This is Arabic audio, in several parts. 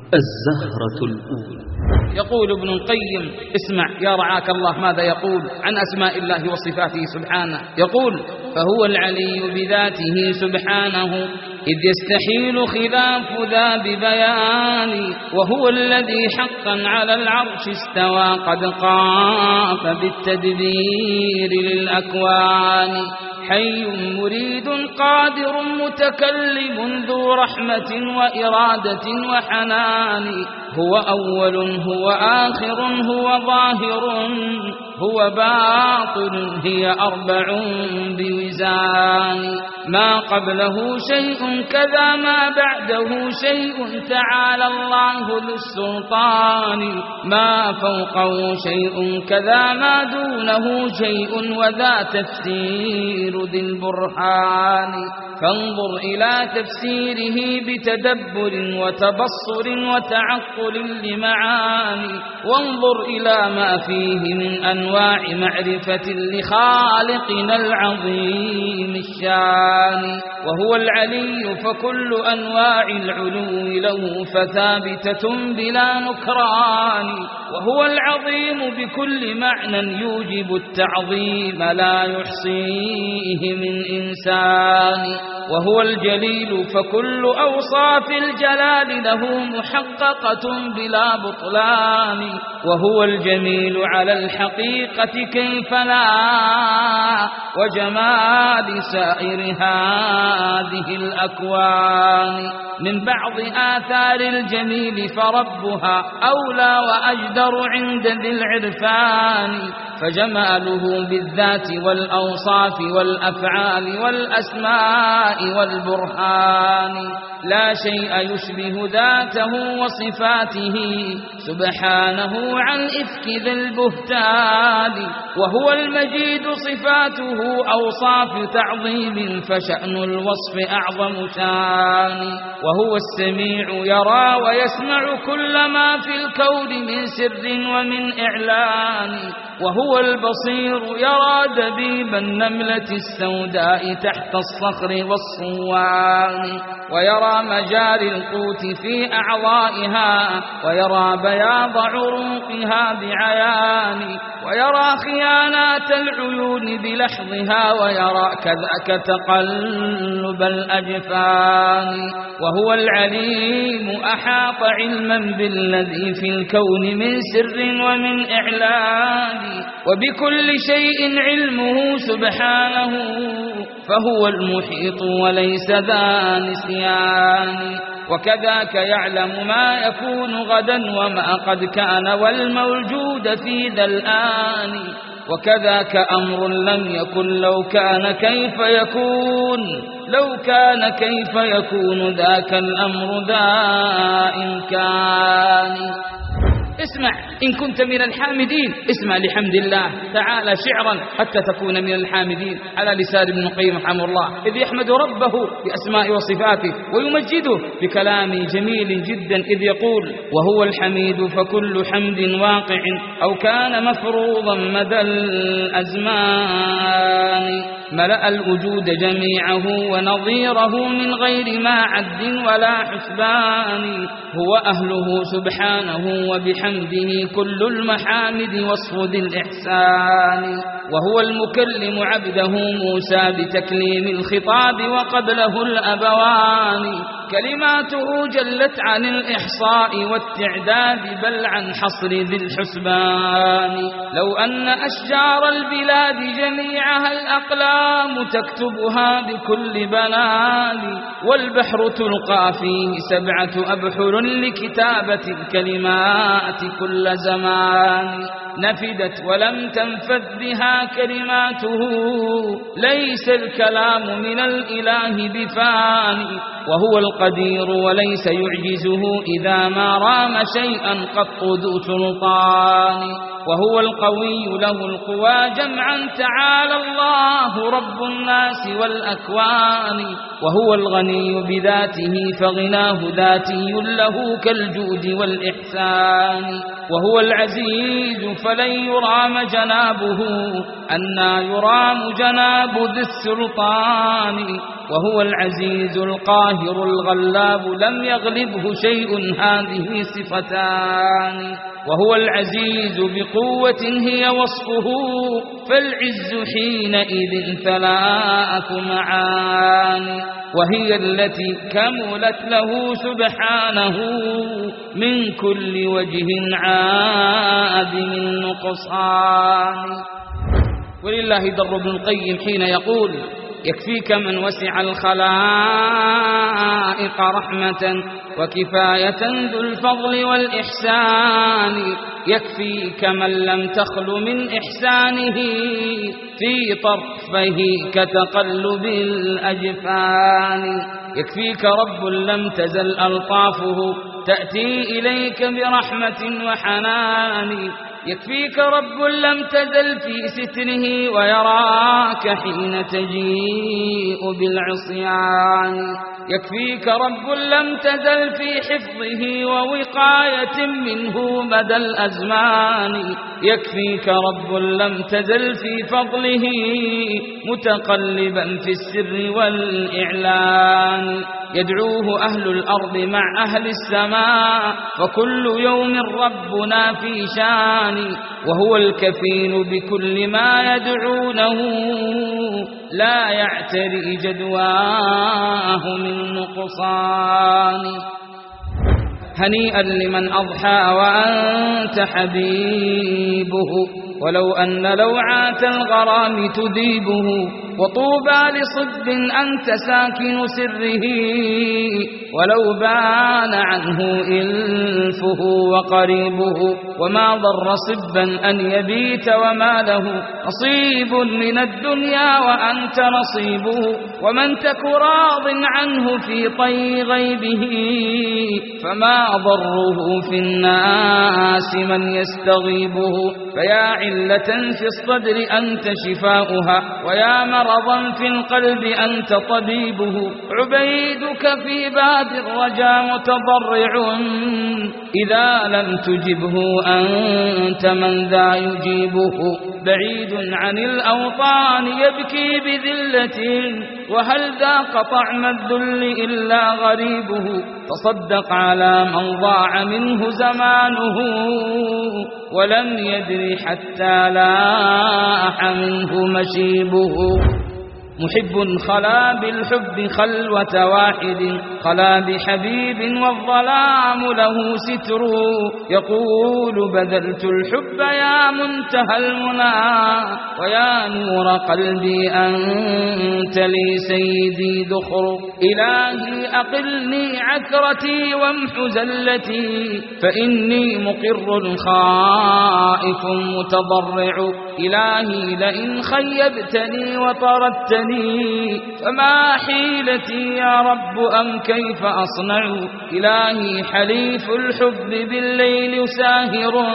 الزهرة الأولى. يقول ابن القيم: اسمع يا رعاك الله ماذا يقول عن أسماء الله وصفاته سبحانه. يقول: فهو العلي بذاته سبحانه إذ يستحيل خلاف ذا ببيان، وهو الذي حقا على العرش استوى قد قاف بالتدبير للأكوان، حي مريد قادر متكلم ذو رحمة وإرادة وحنان، هو أول هو آخر هو ظاهر هو باطن هي أربع بوزان، ما قبله شيء كذا ما بعده شيء تعالى الله ذو السلطان، ما فوقه شيء كذا ما دونه شيء وذا تفسير ذي البرهان، فانظر إلى تفسيره بتدبر وتبصر وتعقل لمعاني، وانظر إلى ما فيه من أنواع معرفة لخالقنا العظيم الشان، وهو العلي فكل أنواع العلو له فثابتة بلا نكران، وهو العظيم بكل معنى يوجب التعظيم لا يحصيه من إنسان، وهو الجليل فكل أوصاف الجلال له محققة بلا بطلان، وهو الجميل على الحقيقة كيف لا، وجمال سائر هذه الأكوان، من بعض آثار الجميل فربها أولى وأجدر عند ذي العرفان، فجماله بالذات والأوصاف والأفعال والأسماء والبرهان، لا شيء يشبه ذاته وصفاته سبحانه عن إفك ذي البهتان، وهو المجيد صفاته أوصاف تعظيم فشأن الوصف أعظم شان، وهو السميع يرى ويسمع كل ما في الكون من سر ومن إعلان، وهو البصير يرى دبيب النملة السوداء تحت الصخر والصوان، ويرى مجاري القوت في أعضائها، ويرى بياض عروقها بعيان، ويرى خيانات العيون بلحظها، ويرى كذاك تقلب الأجفان، وهو العليم أحاط علما بالذي في الكون من سر ومن إعلان، وبكل شيء علمه سبحانه، فهو المحيط وليس ذا نسيان، وكذاك يعلم ما يكون غدا وما قد كان والموجود في ذا الآن، وكذاك أمر لم يكن لو كان كيف يكون، لو كان كيف يكون ذاك الأمر ذا إمكان. اسمع إن كنت من الحامدين، اسمع لحمد الله تعالى شعرا حتى تكون من الحامدين على لسان ابن القيم رحمه الله، إذ يحمد ربه بأسماء وصفاته ويمجده بكلام جميل جدا، إذ يقول: وهو الحميد فكل حمد واقع أو كان مفروضا مدى الأزمان، ملأ الوجود جميعه ونظيره من غير ما عد ولا حسبان، هو أهله سبحانه وبحمده كل المحامد وصف ذي الإحسان، وهو المكلم عبده موسى بتكليم الخطاب وقبله الأبوان، كلماته جلت عن الإحصاء والتعداد بل عن حصر ذي الحسبان، لو أن أشجار البلاد جميعها الأقلام تكتبها بكل بنان، والبحر تلقى فيه 7 أبحر لكتابة الكلمات كل زمان، نفدت ولم تنفذ بها كلماته، ليس الكلام من الإله بفاني، وهو القدير وليس يعجزه إذا ما رام شيئا قط ذو سلطان، وهو القوي له القوى جمعا تعالى الله رب الناس والأكوان، وهو الغني بذاته فغناه ذاتي له كالجود والإحسان، وهو العزيز فلن يرام جنابه أنى يرام جناب ذي السلطان، وهو العزيز القاهر الغلاب لم يغلبه شيء هذه صفتان. وهو العزيز بقوة هي وصفه فالعز حينئذ ثلاث معاني، وهي التي كملت له سبحانه من كل وجه عادم النقصان. ولله در ابن القيم حين يقول: يكفيك من وسع الخلائق رحمة وكفاية ذو الفضل والإحسان، يكفيك من لم تخل من إحسانه في طرفه كتقلب الأجفان، يكفيك رب لم تزل ألطافه تأتي إليك برحمة وحنان، يكفيك رب لم تزل في ستره ويراك حين تجيء بالعصيان، يكفيك رب لم تزل في حفظه ووقاية منه مدى الأزمان، يكفيك رب لم تزل في فضله متقلبا في السر والإعلان، يدعوه أهل الأرض مع أهل السماء فكل يوم ربنا في شان، وهو الكفيل بكل ما يدعونه لا يعتري جدواه من نقصان. هنيئا لمن أضحى وأنت حبيبه، ولو أن لوعات الغرام تذيبه، وطوبى لصب أنت ساكن سره، ولو بان عنه إلفه وقريبه، وما ضر صبا أن يبيت وما له نصيب من الدنيا وأنت نصيبه، ومن تك راض عنه في طي غيبه، فما ضره في الناس من يستغيبه، فيا علة في الصدر أنت شفاؤها، ويا مرضا في القلب أنت طبيبه، عبيدك في باب الرجا متضرع، إذا لم تجبه أنت من ذا يجيبه، بعيد عن الأوطان يبكي بذلة، وهل ذاق طعم الذل إلا غريبه، تصدق على من ضاع منه زمانه، ولم يدر حتى لاح منه مشيبه، محب خلا بالحب خلوة واحد، خلا بحبيب والظلام له ستر، يقول بذلت الحب يا منتهى المنى، ويا نور قلبي أنت لي سيدي ذخر، إلهي أقلني عثرتي وامح زلتي، فإني مقر خائف متضرع، إلهي لئن خيبتني وطردتني فما حيلتي يا رب أم كيف أصنع، إلهي حليف الحب بالليل ساهر،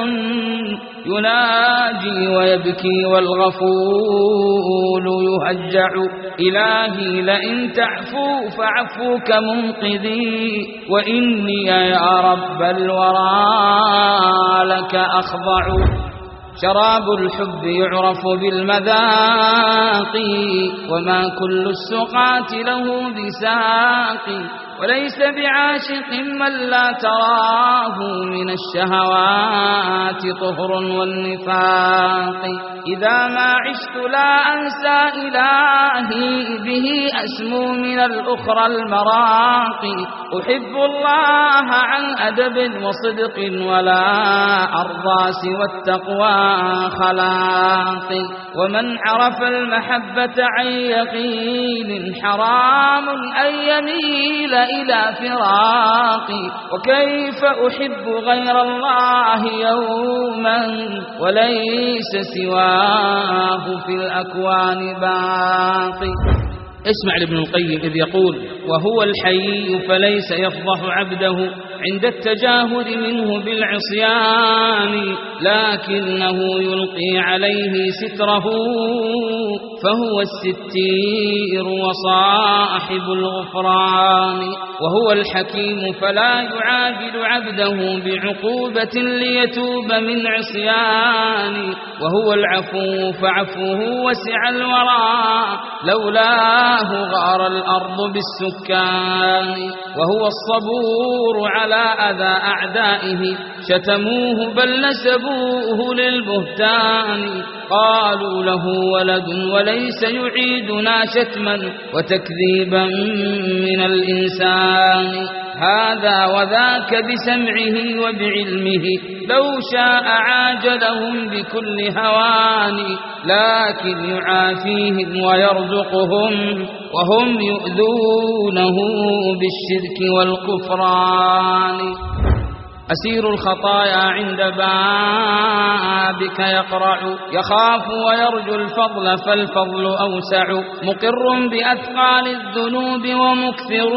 يناجي ويبكي والغفول يهجع، إلهي لئن تعفو فعفوك منقذي، وإني يا رب الورى لك أخضع، شراب الحب يعرف بالمذاق، وما كل السقاة له بساق، وليس بعاشق من لا تراه من الشهوات طهر والنفاق، إذا ما عشت لا أنسى إلهي به أسمو من الأخرى المراقي، أحب الله عن أدب وصدق ولا أرضى سوى التقوى خلاقي، ومن عرف المحبة عن يقين حرام أن يميل إلى فراقي، وكيف أحب غير الله يوما وليس سواه في الأكوان باقي. اسمع لابن القيم إذ يقول: وهو الحي فليس يفضح عبده عند التجاهل منه بالعصيان، لكنه يلقي عليه ستره فهو الستير وصاحب الغفران، وهو الحكيم فلا يعاجل عبده بعقوبة ليتوب من عصيان، وهو العفو فعفوه وسع الورى لولاه غار الأرض بالسكان، وهو الصبور على أذى أعدائه شتموه بل نسبوه للبهتان، قالوا له ولد وليس يعيدنا شتما وتكذيبا من الإنسان، هذا وذاك بسمعه وبعلمه لو شاء عاجلهم بكل هوان، لكن يعافيهم ويرزقهم وهم يؤذونه بالشرك والكفران. أسير الخطايا عند بابك يقرع، يخاف ويرجو الفضل فالفضل أوسع، مقر بأثقال الذنوب ومكثر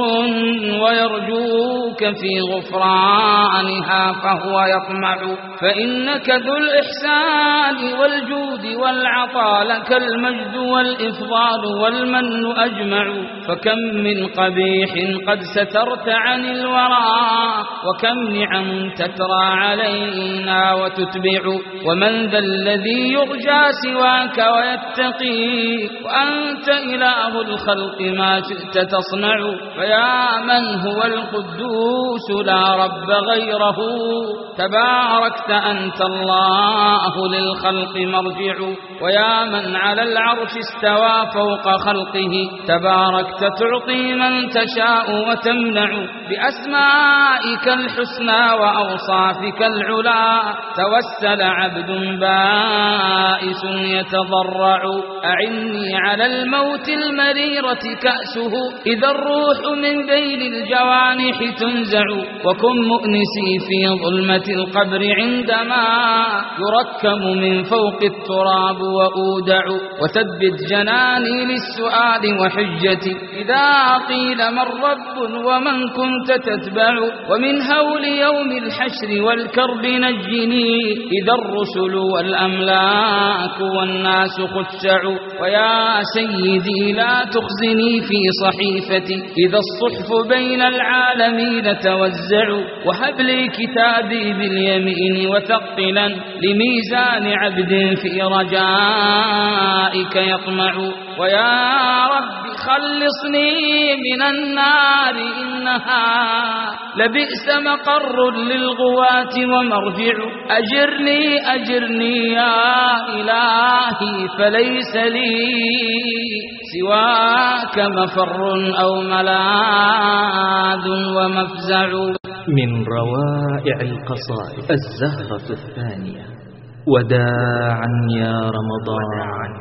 ويرجوك في غفرانها فهو يطمع، فإنك ذو الإحسان والجود والعطاء، لك المجد والإفضال والمن أجمع، فكم من قبيح قد سترت عن الورى، وكم نعم تترى علينا وتتبع، ومن ذا الذي يرجى سواك ويتقي، وأنت إله الخلق ما شئت تصنع، فيا من هو القدوس لا رب غيره، تباركت أنت الله للخلق مرجع، ويا من على العرش استوى فوق خلقه، تباركت تعطي من تشاء وتمنع، بأسمائك الحسنى وأوصافك العلا، توسل عبد بائس يتضرع، أعني على الموت المريرة كأسه، إذا الروح من بين الجوانح تنزع، وكن مؤنسي في ظلمة القبر عندما يركم من فوق التراب وأودع، وثبت جناني للسؤال وحجتي إذا قيل من رب ومن كنت تتبع، ومن هول يوم الحشر والكرب نجني، إذا الرسل والأملاك والناس خشعوا، ويا سيدي لا تخزني في صحيفتي، إذا الصحف بين العالمين توزعوا، وهب لي كتابي باليمين وثقلا لميزان عبد في رجائك يطمع، ويا رب خلصني من النار إنها لبئس مقر للغواة ومرجع، أجرني يا إلهي فليس لي سواك مفر أو ملاذ ومفزع. من روائع القصائد الزهرة الثانية. وداعا يا رمضان.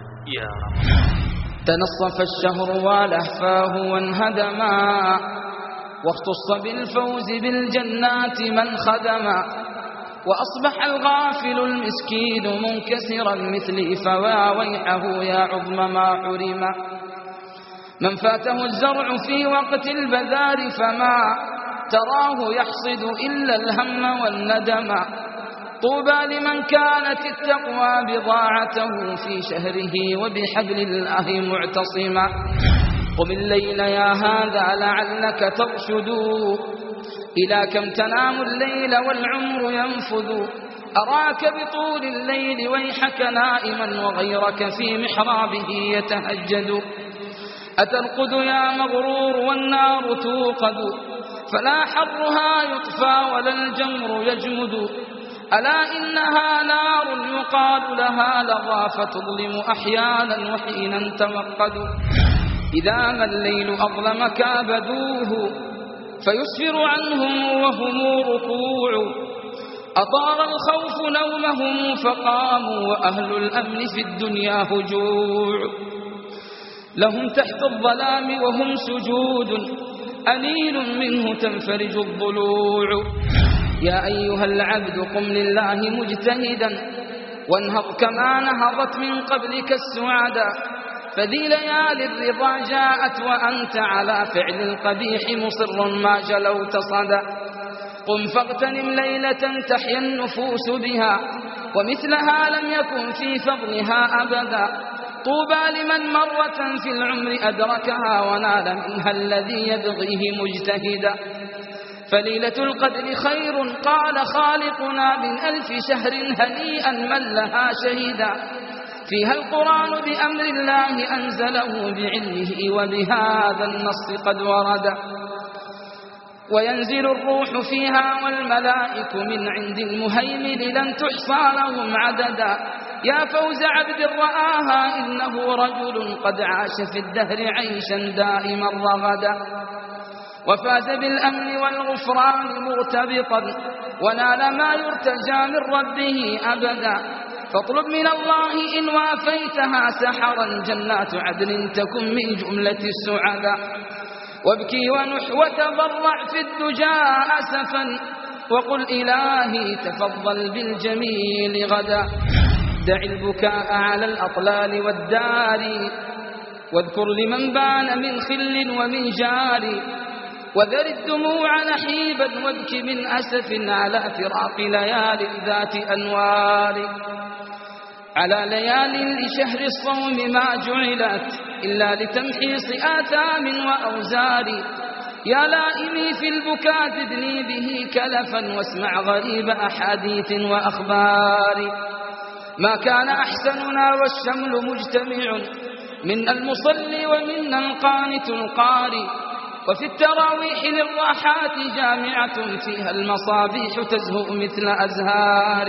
تنصف الشهر ولهفاه وانهدما، واختص بالفوز بالجنات من خدما، وأصبح الغافل المسكين منكسرا مثلي، فوا ويحه يا عظم ما حرما، من فاته الزرع في وقت البذار فما تراه يحصد إلا الهم والندم، طوبى لمن كانت التقوى بضاعته في شهره وبحبل الله معتصما، قم الليل يا هذا لعلك ترشد، إلى كم تنام الليل والعمر ينفذ، أراك بطول الليل ويحك نائما، وغيرك في محرابه يتهجد، أترقد يا مغرور والنار توقد، فلا حرها يطفى ولا الجمر يجمد، ألا إنها نار يقال لها لظى، فتظلم أحيانا وحينا توقد، إذا ما الليل أظلم كابدوه فيسفر عنهم وهم ركوع، أطار الخوف نومهم فقاموا، وأهل الأمن في الدنيا هجوع، لهم تحت الظلام وهم سجود، أنين منه تنفرج الضلوع، يا أيها العبد قم لله مجتهدا، وانهض كما نهضت من قبلك السعدا، فذي ليالي الرضا جاءت وأنت على فعل القبيح مصر ما جلوت صدا، قم فاغتنم ليلة تحيا النفوس بها، ومثلها لم يكن في فضلها أبدا، طوبى لمن مرة في العمر أدركها ونال منها الذي يبغيه مجتهدا. فليلة القدر خير قال خالقنا من 1000 شهر هنيئا من لها شهيدا. فيها القرآن بأمر الله أنزله بعلمه وبهذا النص قد ورد. وينزل الروح فيها والملائك من عند المهيمن لن تحصى لهم عددا. يا فوز عبد رآها إنه رجل قد عاش في الدهر عيشا دائما رغدا. وفاز بالأمن والغفران مرتبطا ونال ما يرتجى من ربه أبدا. فاطلب من الله إن وافيتها سحرا جنات عدن تكن من جملة السعداء. وابكي ونح وتضرع في الدجى أسفا وقل إلهي تفضل بالجميل غدا. دع البكاء على الأطلال والدار واذكر لمن بان من خل ومن جار. وذر الدموع نحيبا وابك من أسف على فراق ليال ذات أنوار. على ليال لشهر الصوم ما جعلت إلا لتمحيص آثام وأوزار. يا لائمي في البكاء زدني به كلفا واسمع غريب أحاديث وأخبار. ما كان أحسننا والشمل مجتمع منا المصلي ومنا القانت القاري. وفي التراويح للراحات جامعة فيها المصابيح تزهو مثل أزهار.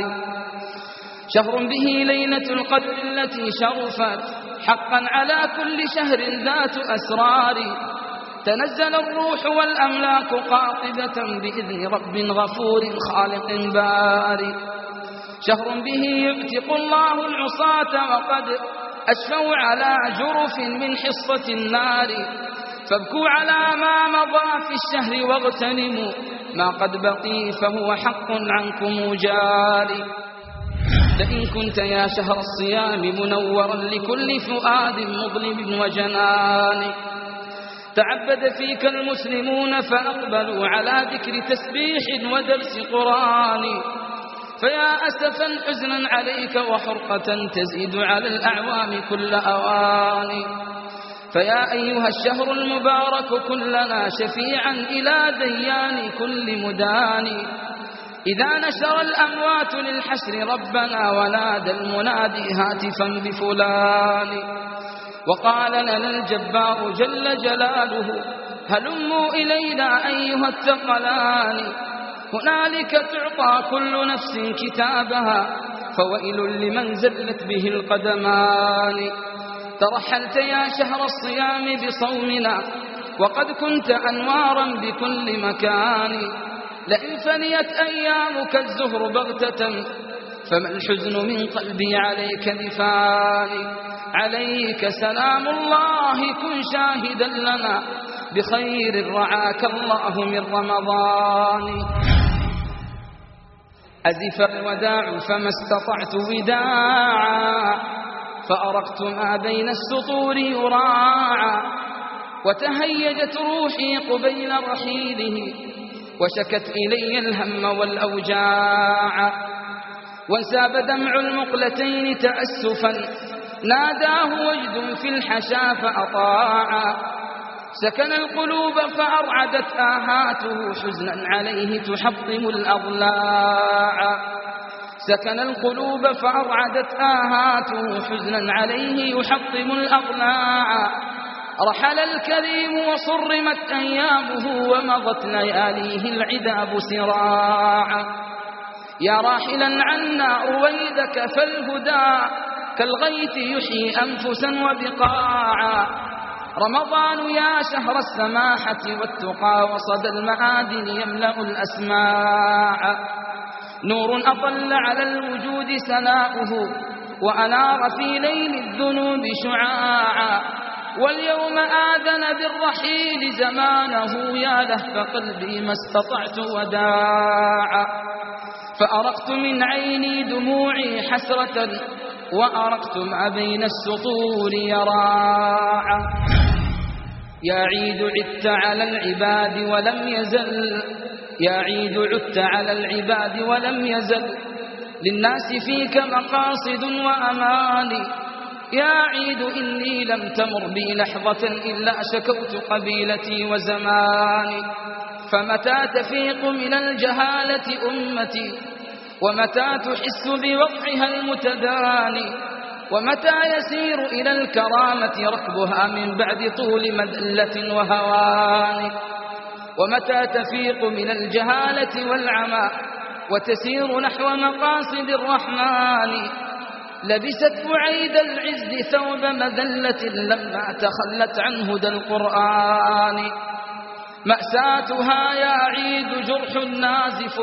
شهر به ليلة القدر التي شرفت حقا على كل شهر ذات أسرار. تنزل الروح والأملاك قاطبة بإذن رب غفور خالق باري. شهر به يعتق الله العصاة وقد أشفوا على جرف من حصة النار. فابكوا على ما مضى في الشهر واغتنموا ما قد بقي فهو حق عنكم جاري. لئن كنت يا شهر الصيام منورا لكل فؤاد مظلم وجنان. تعبد فيك المسلمون فأقبلوا على ذكر تسبيح ودرس قرآن. فيا أسفا حزنا عليك وحرقة تزيد على الأعوام كل أوان. فيا أيها الشهر المبارك كن لنا شفيعا إلى ديان كل مدان. إذا نشر الأموات للحشر ربنا ونادى المنادي هاتفا بفلان. وقال لنا الجبار جل جلاله هلموا إلينا أيها الثقلان. هنالك تعطى كل نفس كتابها فويل لمن زلت به القدمان. ترحلت يا شهر الصيام بصومنا وقد كنت أنوارا بكل مكان. لئن فنيت أيامك الزهر بغتة فما الحزن من قلبي عليك بفاني. عليك سلام الله كن شاهدا لنا بخير رعاك الله من رمضان. أزف الوداع فما استطعت وداعا فأرقت ما بين السطور يراعا. وتهيجت روحي قبيل رحيله وشكت إلي الهم والأوجاع. وانساب دمع المقلتين تأسفا ناداه وجد في الحشا فأطاعا. سكن القلوب فأرعدت آهاته حزنا عليه تحطم الأضلاع. سكن القلوب فأرعدت آهاته حزنا عليه يحطم الأضلاع. رحل الكريم وصرمت أيامه ومضت لياليه العذاب سراعا. يا راحلا عنا رويدك فالهدى كالغيث يحيي أنفسا وبقاعا. رمضان يا شهر السماحة والتقى وصدى المعادن يملأ الأسماع. نور أطل على الوجود سناؤه وأنار في ليل الذنوب شعاعا. واليوم آذن بالرحيل زمانه يا لهف قلبي ما استطعت وداعا. فأرقت من عيني دموعي حسرة وأرقت ما بين السطور يراعا. يا عيد عدت على العباد ولم يزل يا عيد عدت على العباد ولم يزل للناس فيك مقاصد وأماني. يا عيد إني لم تمر بي لحظة إلا شكوت قبيلتي وزماني. فمتى تفيق من الجهالة أمتي ومتى تحس بوضعها المتداني ومتى يسير إلى الكرامة ركبها من بعد طول مذلة وهوان ومتى تفيق من الجهالة والعمى وتسير نحو مقاصد الرحمن لبست بعيد العز ثوب مذلة لما تخلت عن هدى القرآن. مأساتها يا عيد جرح نازف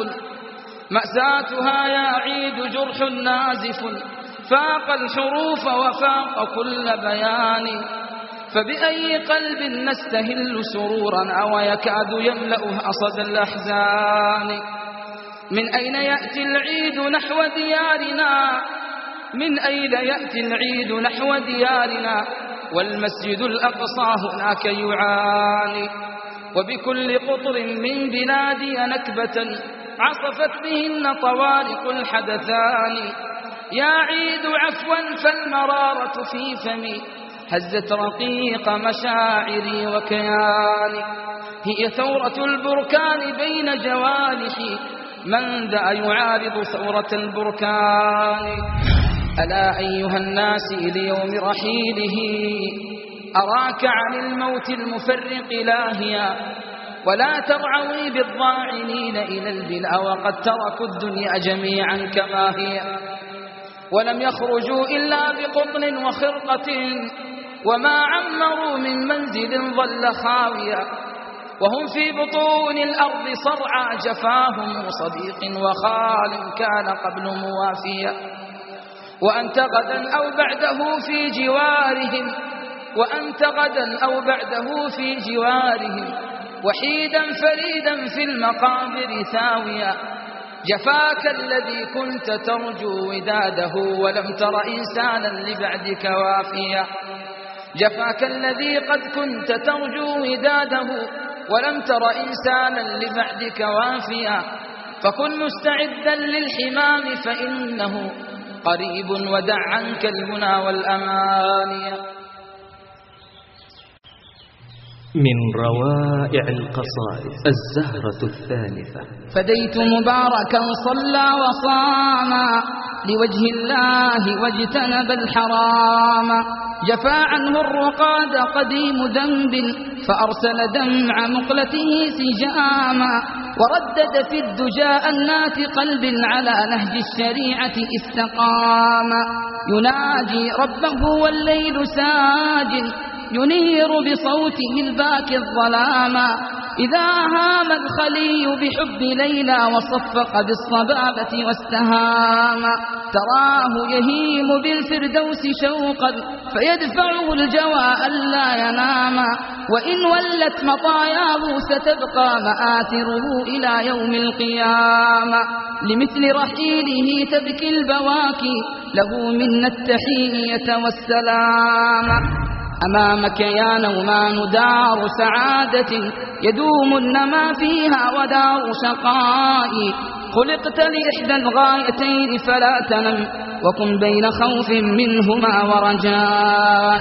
مأساتها يا عيد جرح نازف فاق الحروف وفاق كل بيان. فبأي قلب نستهل سرورا ويكاد يملأه أصد الأحزان. من أين يأتي العيد نحو ديارنا من أين يأتي العيد نحو ديارنا والمسجد الأقصى هناك يعاني. وبكل قطر من بلادي نكبة عصفت بهن طوارق الحدثان. يا عيد عفوا فالمرارة في فمي هزت رقيق مشاعري وكياني. هي ثورة البركان بين جوانحي من ذا يعارض ثورة البركان. ألا أيها الناس ليوم رحيله أراك عن الموت المفرق لاهيا ولا ترعوي بالضاعنين إلى البلا وقد تركوا الدنيا جميعا كما هي ولم يخرجوا إلا بقطن وخرقة وما عمروا من منزل ظل خاويا وهم في بطون الأرض صرعى جفاهم صديق وخال كان قبل موافيا. وأنت غدا أو بعده في جوارهم وأنت غدا أو بعده في جوارهم وحيدا فريدا في المقابر ثاويا. جفاك الذي كنت ترجو وداده ولم تر إنسانا لبعدك وافيا. جفاك الذي قد كنت ترجو وداده ولم تر إنسانا لبعدك وافيا. فكن مستعدا للحمام فإنه قريب ودع عنك المنى والأماني. من روائع القصائد الزهرة الثالثة. فديت مباركا صلى وصام لوجه الله واجتنب الحرام. جفا عنه الرقاد قديم ذنب فأرسل دمع مقلته سجاما. وردد في الدجى أنات قلب على نهج الشريعة استقام. يناجي ربه والليل ساج ينير بصوته الباكي الظلام. إذا هام الخلي بحب ليلى وصفق بالصبابة واستهام. تراه يهيم بالفردوس شوقا فيدفعه الجوى ألا ينام. وإن ولت مطاياه ستبقى مآثره إلى يوم القيامة. لمثل رحيله تبكي البواكي له منا التحية والسلام. أمامك يا نومان دار سعادة يدوم النما فيها ودار شقاء. خلقت لإحدى الغايتين فلا تنم وكن بين خوف منهما ورجاء.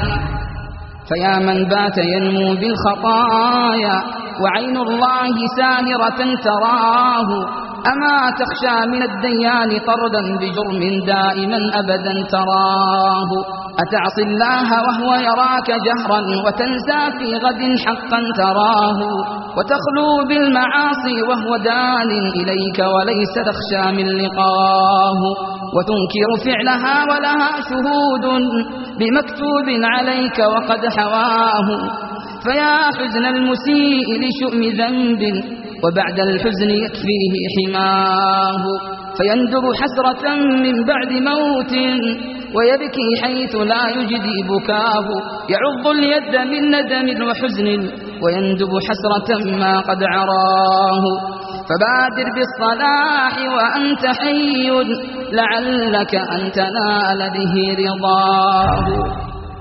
فيا من بات ينمو بالخطايا وعين الله ساهرة تراه. أما تخشى من الديان طردا بجرم دائما أبدا تراه. أتعصي الله وهو يراك جهرا وتنسى في غد حقا تراه. وتخلو بالمعاصي وهو دان إليك وليس تخشى من لقاه. وتنكر فعلها ولها شهود بمكتوب عليك وقد حواه. فيا حزن المسيء لشؤم ذنب وبعد الحزن يكفيه حماه. فيندب حسرة من بعد موت ويبكي حيث لا يجدي بكاه. يعض اليد من ندم وحزن ويندب حسرة ما قد عراه. فبادر بالصلاح وأنت حي لعلك أن تنال به رضاه.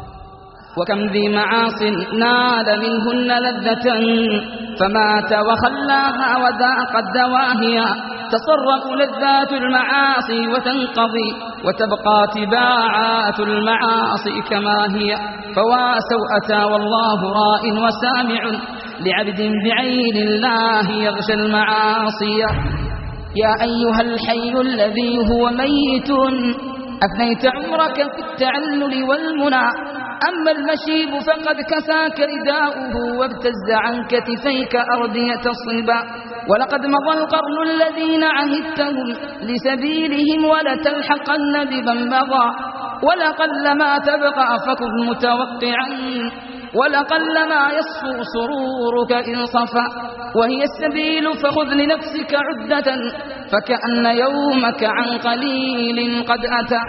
وكم ذي معاص نال منهن لذة فمات وخلاها وذاق الدواهي. تصرف لذات المعاصي وتنقضي، وتبقى تباعات المعاصي كما هي. فوا سوءة والله راء وسامع لعبد بعين الله يغشى المعاصي. يا أيها الحي الذي هو ميت أفنيت عمرك في التعلل والمنى، أما المشيب فقد كساك رداؤه وابتز عن كتفيك أردية الصبا. ولقد مضى القرن الذين عهدتهم لسبيلهم ولتلحقن بمن مضى، ولقل ما تبقى فكن متوقعا، ولقل ما يصفو سرورك إن صفى. وهي السبيل فخذ لنفسك عدة، فكأن يومك عن قليل قد أتى.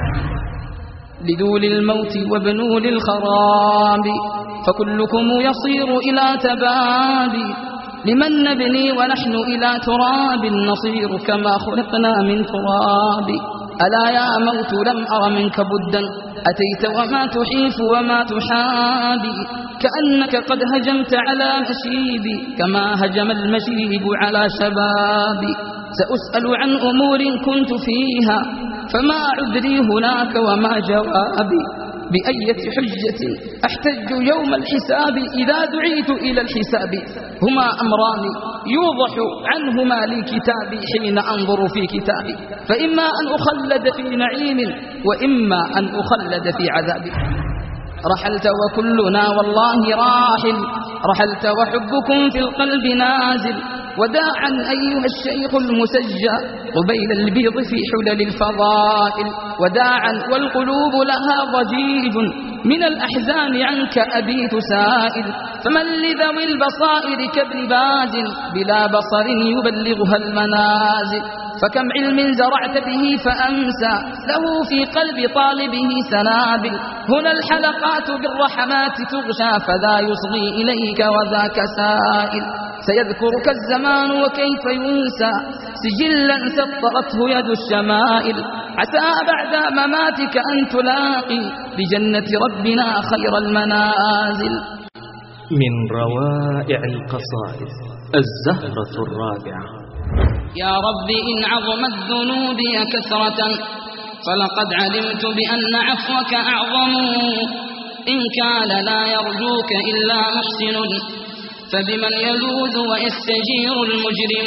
لذول الموت وبنول الخراب فكلكم يصير إلى تباب، لمن نبني ونحن إلى تراب نصير كما خلقنا من تراب. ألا يا موت لم أر منك بدا، أتيت وما تحيف وما تحابي، كأنك قد هجمت على مشيبي كما هجم المشيب على شبابي. سأسأل عن أمور كنت فيها فما عذري هناك وما جوابي، بأية حجة أحتج يوم الحساب إذا دعيت إلى الحساب. هما أمران يوضح عنهما لي كتابي حين أنظر في كتابي، فإما أن أخلد في نعيم وإما أن أخلد في عذاب. رحلت وكلنا والله راحل، رحلت وحبكم في القلب نازل، وداعا أيها الشيخ المسجى قبيل البيض في حلل الفضائل، وداعا والقلوب لها ضجيج من الأحزان عنك أبيت سائل. فمن لذوي البصائر كابن باز بلا بصر يبلغها المنازل، فكم علم زرعت به فأمسى له في قلب طالبه سنابل. هنا الحلقات بالرحمات تغشى فذا يصغي إليك وذاك سائل. سيذكرك الزمان وكيف ينسى سجلا سطرته يد الشمائل، عسى بعد مماتك أن تلاقي بجنة ربنا خير المنازل. من روائع القصائد الزهرة الرابعة. يا رب إن عظمت ذنوبي كثرة فلقد علمت بأن عفوك أعظم، إن كان لا يرجوك إلا محسن فبمن يلوذ ويستجير المجرم.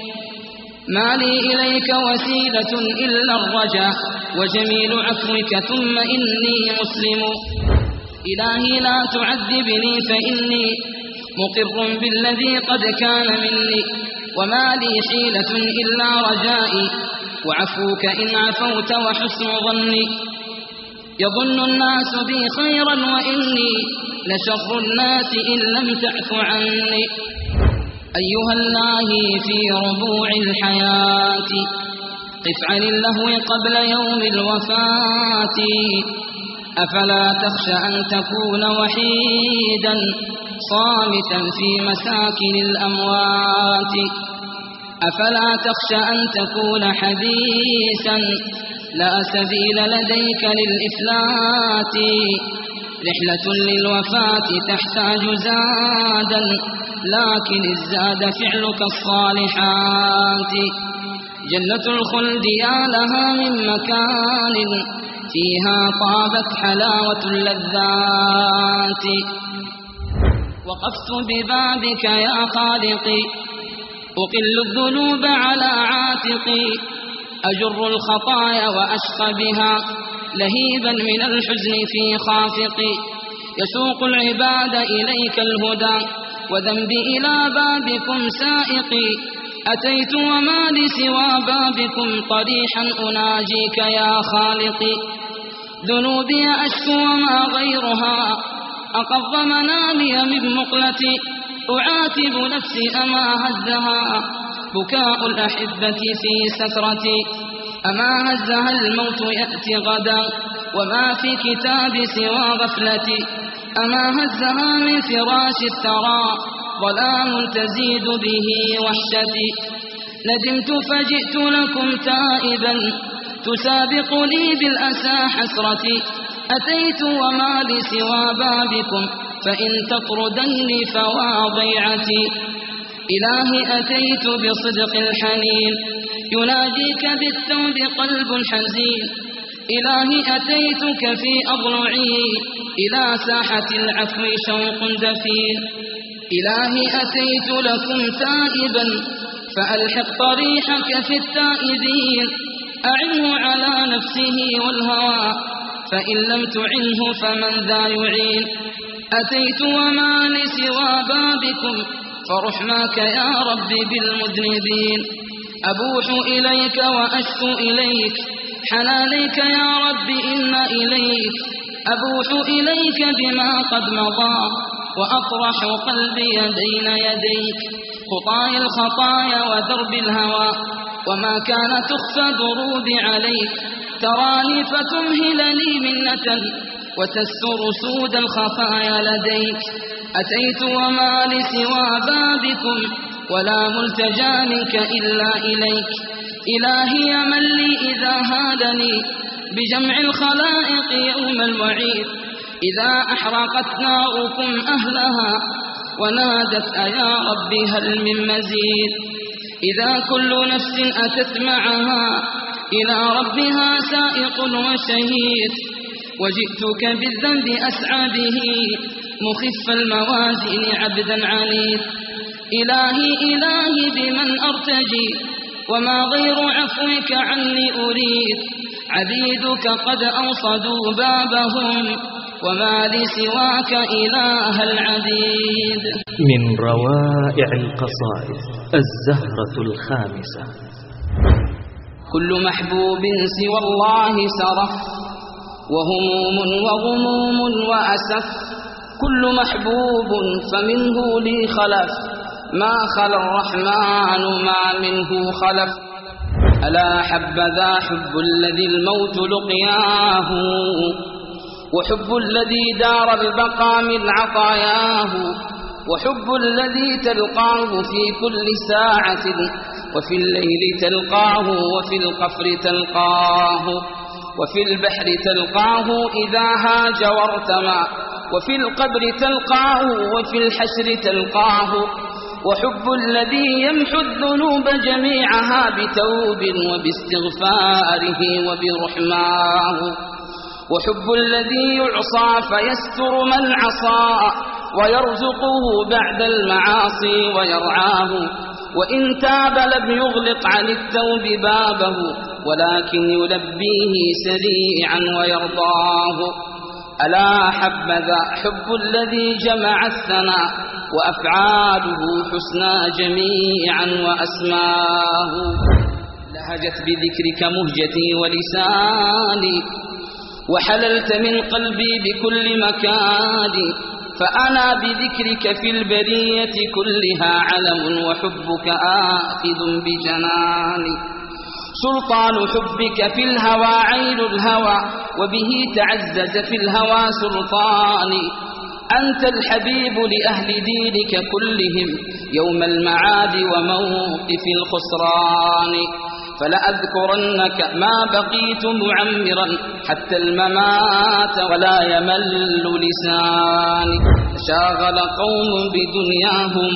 ما لي إليك وسيلة إلا الرجاء وجميل عفوك ثم إني مسلم. إلهي لا تعذبني فإني مقر بالذي قد كان مني، وما لي حيلة إلا رجائي وعفوك إن عفوت وحسن ظني. يظن الناس بي خيرا وإني لشر الناس إن لم تعف عني. أيها اللاهي في ربوع الحياة قف عن اللهو قبل يوم الوفاة، أفلا تخشى أن تكون وحيدا صامتا في مساكن الأموات، أفلا تخشى أن تكون حديثا لا سبيل لديك للإفلات. رحلة للوفاة تحتاج زادا لكن الزاد فعلك الصالحات. جنة الخلد يا لها من مكان فيها طابت حلاوة اللذات. وقفت ببابك يا خالقي أقل الذنوب على عاتقي، أجر الخطايا وأشقى بها لهيبا من الحزن في خافقي. يسوق العباد إليك الهدى وذنبي إلى بابكم سائقي، أتيت وما لسوى بابكم طريحا أناجيك يا خالقي. ذنوبي أشكو وما غيرها أقض منامي من مقلتي، أعاتب نفسي أما هزها بكاء الأحبة في سكرتي. أما هزها الموت يأتي غدا وما في كتاب سوى غفلتي، أما هزها من فراش الثرى ظلام تزيد به وحشتي. ندمت فجئت لكم تائبا تسابقني بالأسى حسرتي، أتيت وما لي سوى بابكم فإن تطردني فوا ضيعتي. إلهي أتيت بصدق الحنين يناديك بالتوب قلب حزين. إلهي أتيتك في أضلعي إلى ساحة العفو شوق دفين. إلهي أتيت لكم تائبا فألحق طريحك في التائبين. أعنه على نفسه والهوى فإن لم تعنه فمن ذا يعين. أتيت وما لسوى بابكم فرحماك يا رب بالمذنبين. أبوح إليك وأشكو إليك حنانيك يا رب إن إليك. أبوح إليك بما قد مضى وأطرح قلبي بين يديك. خطايا الخطايا ودرب الهوى وما كان تخفى دروبي عليك. تراني فتمهل لي منة وتستر سود الخفايا لديك. أتيت وما لسوى بابكم ولا ملتجى منك إلا إليك. إلهي من لي إذا هادني بجمع الخلائق يوم الوعيد. إذا أحرقت ناركم أهلها ونادت أيا ربي هل من مزيد. إذا كل نفس أتت معها إلى ربها سائق وشهيد. وجئتك بالذنب أسعى به مخف الموازين عبدا عنيد. إلهي بمن أرتجي وما غير عفوك عني أريد. عبيدك قد أوصدوا بابهم وما لي سواك إله العبيد. من روائع القصائد الزهرة الخامسة. كل محبوب سوى الله سرف وهموم وغموم وأسف. كل محبوب فمنه لي خلف ما خلا الرحمن ما منه خلف. ألا حبذا حب الذي الموت لقياه وحب الذي دار البقى من عطاياه. وحب الذي تلقاه في كل ساعة وفي الليل تلقاه وفي القفر تلقاه وفي البحر تلقاه إذا هاج وارتمى وفي القبر تلقاه وفي الحشر تلقاه. وحب الذي يمحو الذنوب جميعها بتوب وباستغفاره وبرحماه. وحب الذي يعصى فيستر من عصى ويرزقه بعد المعاصي ويرعاه. وإن تاب لم يغلق عن التوب بابه ولكن يلبيه سريعا ويرضاه. ألا حبذا حب الذي جمع الثناء وأفعاله حسنى جميعا وأسماه. لهجت بذكرك مهجتي ولساني وحللت من قلبي بكل مكان. فأنا بذكرك في البرية كلها علم وحبك آخذ بجناني. سلطان حبك في الهوى عين الهوى وبه تعزز في الهوى سلطاني. أنت الحبيب لأهل دينك كلهم يوم المعاد وموقف الخسران. فلأذكرنك ما بقيت معمرا حتى الممات ولا يمل لساني. شاغل قوم بدنياهم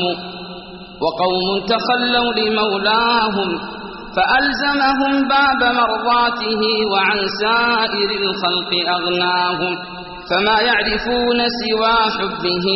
وقوم تخلوا لمولاهم فألزمهم باب مرضاته وعن سائر الخلق أغناهم. فما يعرفون سوى حبه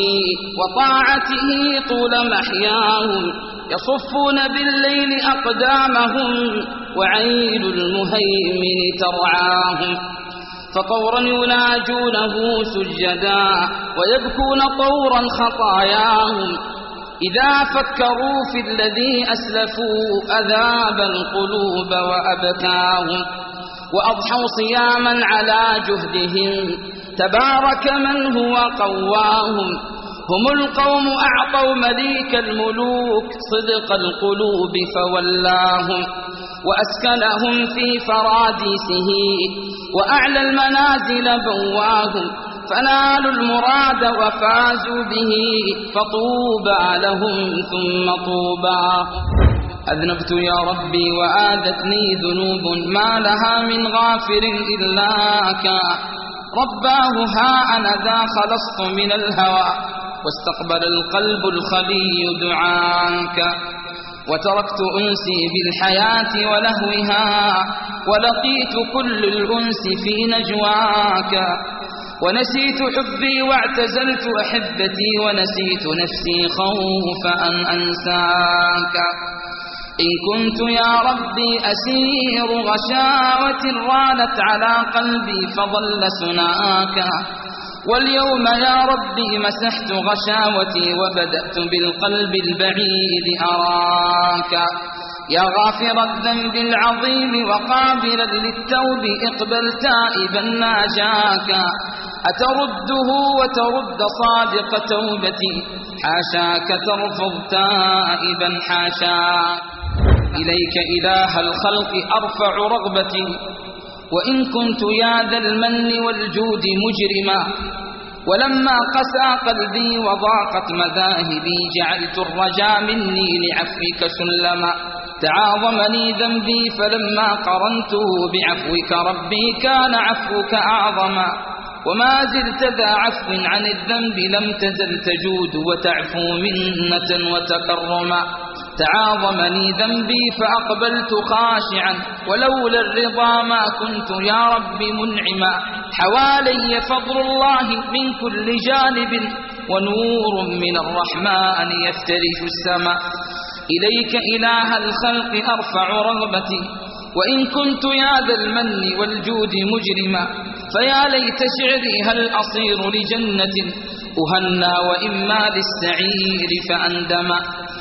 وطاعته طول محياهم. يصفون بالليل أقدامهم وعين المهيمن ترعاهم. فطورا يناجونه سجدا ويبكون طورا خطاياهم. إذا فكروا في الذي أسلفوا أذاب القلوب وأبكاهم. وأضحوا صياما على جهدهم تبارك من هو قواهم. هم القوم أعطوا مليك الملوك صدق القلوب فولاهم. وأسكنهم في فراديسه وأعلى المنازل بواهم. فنالوا المراد وفازوا به فطوبى لهم ثم طوبى. أذنبت يا ربي وآذتني ذنوب ما لها من غافر إلاك. رباه ها أنا ذا خلصت من الهوى واستقبل القلب الخلي دعاك. وتركت أنسي بالحياة ولهوها ولقيت كل الأنس في نجواك ونسيت حبي واعتزلت أحبتي ونسيت نفسي خوف أن أنساك إن كنت يا ربي أسير غشاوة رانت على قلبي فظل سناك واليوم يا ربي مسحت غشاوتي وبدأت بالقلب البعيد أراك يا غافر الذنب العظيم وقابلا للتوب اقبل تائبا ناجاك أترده وترد صادق توبتي حاشاك ترفض تائبا حاشاك إليك إله الخلق أرفع رغبتي وإن كنت يا ذا المن والجود مجرما ولما قسى قلبي وضاقت مذاهبي جعلت الرجا مني لعفوك سلما تعاظمني ذنبي فلما قرنته بعفوك ربي كان عفوك أعظما وما زلت ذا عفو عن الذنب لم تزل تجود وتعفو منة وتكرما تعاظمني ذنبي فأقبلت خاشعا ولولا الرضا ما كنت يا رب منعما حوالي فضل الله من كل جانب ونور من الرحمن يفترش السماء إليك إله الخلق أرفع رغبتي وإن كنت يا ذا المن والجود مجرما فيا ليت شعري هل أصير لجنة أهنى وإما للسعير فأندما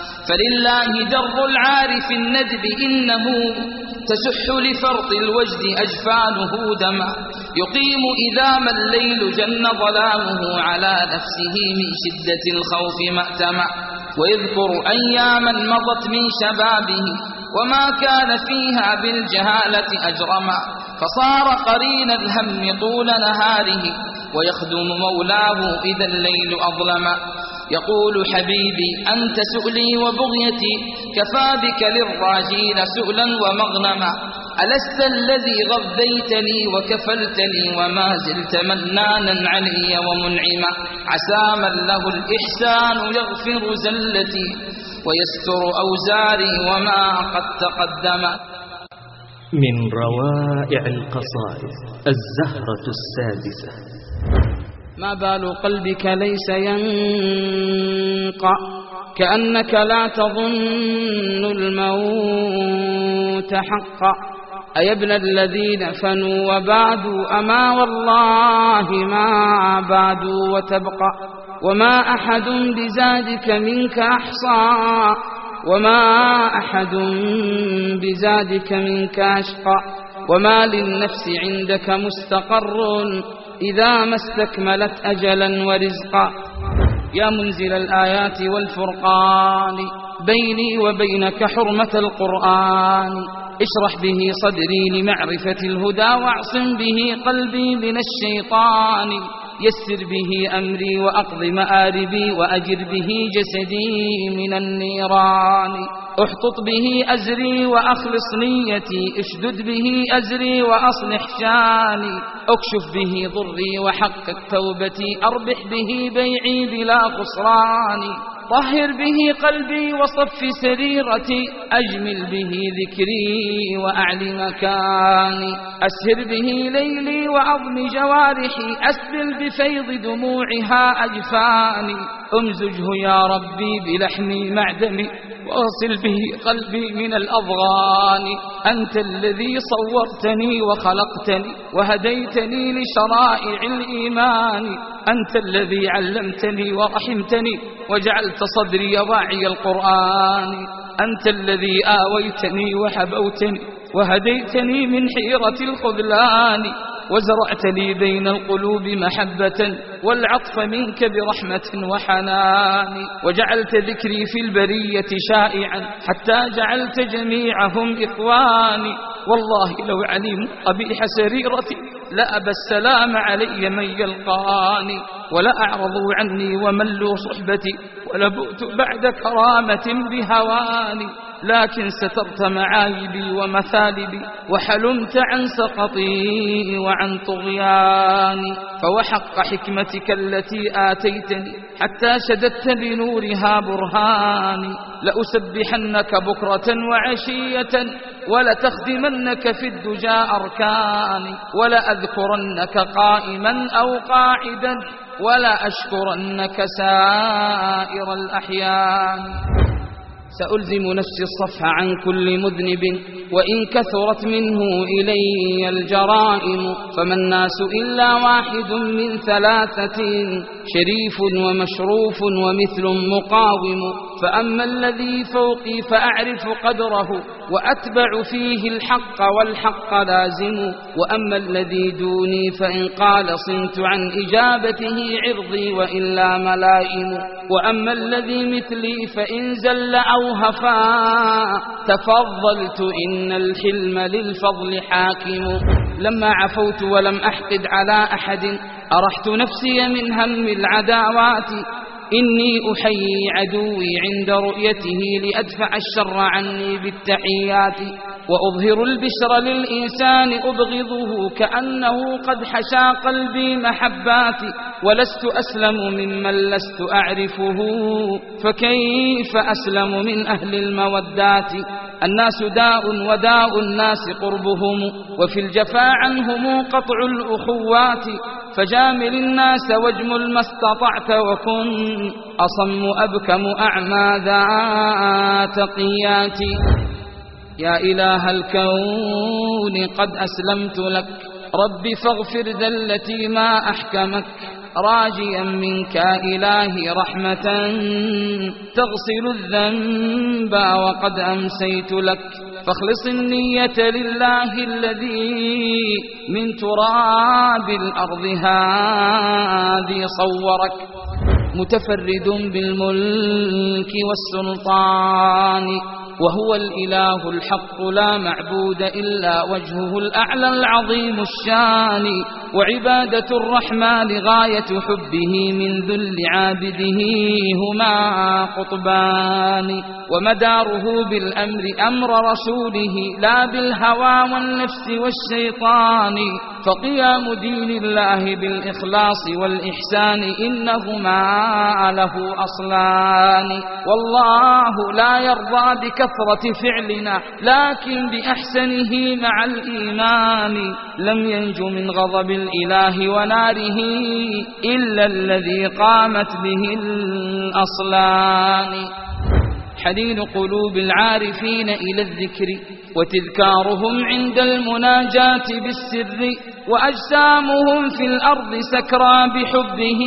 فلله در العارف الندب إنه تسح لفرط الوجد أجفانه دما يقيم إذا ما الليل جن ظلامه على نفسه من شدة الخوف مأتما ويذكر أياما مضت من شبابه وما كان فيها بالجهالة أجرما فصار قرين الهم طول نهاره ويخدم مولاه إذا الليل أظلما يقول حبيبي أنت سؤلي وبغيتي كفى بك للراجين سؤلا ومغنما ألست الذي غذيتني وكفلتني وما زلت منانا علي ومنعما عسى من له الإحسان يغفر زلتي ويستر أوزاري وما قد تقدم. من روائع القصائد الزهرة السادسة. ما بال قلبك ليس ينقع كأنك لا تظن الموت حقا أي ابن الذين فنوا وبادوا أما والله ما بادوا وتبقى وما أحد بزادك منك أحصى وما أحد بزادك منك أشقى وما للنفس عندك مستقر إذا ما استكملت أجلا ورزقا يا منزل الآيات والفرقان بيني وبينك حرمة القرآن اشرح به صدري لمعرفة الهدى واعصم به قلبي من الشيطان يسر به أمري وأقض مآربي وأجر به جسدي من النيران احطط به أزري وأخلص نيتي اشدد به أزري وأصلح شاني اكشف به ضري وحقق توبتي أربح به بيعي بلا خسران طهر به قلبي وصف سريرتي أجمل به ذكري وأعلي مكاني أسهر به ليلي وعظم جوارحي أسبل بفيض دموعها أجفاني أمزجه يا ربي بلحمي مع دمي وأصل به قلبي من الأضغان أنت الذي صورتني وخلقتني وهديتني لشرائع الإيمان أنت الذي علمتني ورحمتني وجعلت صدري واعي القرآن أنت الذي آويتني وحبوتني وهديتني من حيرة الخذلان وزرعت لي بين القلوب محبة والعطف منك برحمة وحنان وجعلت ذكري في البرية شائعا حتى جعلت جميعهم إخواني والله لو علموا قبيح سريرتي لأبى السلام علي من يلقاني ولا أعرضوا عني وملوا صحبتي ولبؤت بعد كرامة بهواني، لكن سترت معايبي ومثالبي، وحلمت عن سقطي وعن طغياني. فوحق حكمتك التي آتيتني حتى شددت بنورها برهاني، لأسبحنك بكرة وعشية، ولتخدمنك في الدجى أركاني، ولأذكرنك قائما أو قاعدا، ولا أشكرنك سائر الأحيان. سألزم نفسي الصفح عن كل مذنب، وإن كثرت منه إلي الجرائم، فما الناس إلا واحد من ثلاثة، شريف ومشروف ومثل مقاوم. فأما الذي فوقي فأعرف قدره، وأتبع فيه الحق والحق لازم، وأما الذي دوني فإن قال صمت عن إجابته عرضي وإلا ملائم، وأما الذي مثلي فإن زل أو هفا تفضلت إن الحلم للفضل حاكم. لما عفوت ولم أحقد على أحد، أرحت نفسي من هم العداوات، إني أحيي عدوي عند رؤيته لأدفع الشر عني بالتحيات، وأظهر البشر للإنسان أبغضه كأنه قد حشى قلبي محباتي، ولست أسلم ممن لست أعرفه، فكيف أسلم من أهل المودات. الناس داء وداء الناس قربهم، وفي الجفا عنهم قطع الأخوات، فجامل الناس واجمل ما استطعت، وكن أصم أبكم أعمى ذا تقيات. يا إله الكون قد أسلمت لك، رب فاغفر ذلتي ما أحكمك، راجيا منك إلهي رحمة تغسل الذنب وقد أمسيت لك، فاخلص النية لله الذي من تراب الأرض هذه صورك، متفرد بالملك والسلطان، وهو الإله الحق لا معبود إلا وجهه الأعلى العظيم الشان، وعبادة الرحمن غاية حبه، من ذل عابده هما قطبان، ومداره بالأمر أمر رسوله لا بالهوى والنفس والشيطان، فقيام دين الله بالإخلاص والإحسان إنهما له أصلان. والله لا يرضى بكثرة فعلنا لكن بأحسنه مع الإيمان، لم ينج من غضب الإله وناره إلا الذي قامت به الأصلان. حنين قلوب العارفين إلى الذكر، وتذكارهم عند المناجاة بالسر، وأجسامهم في الأرض سكرى بحبه،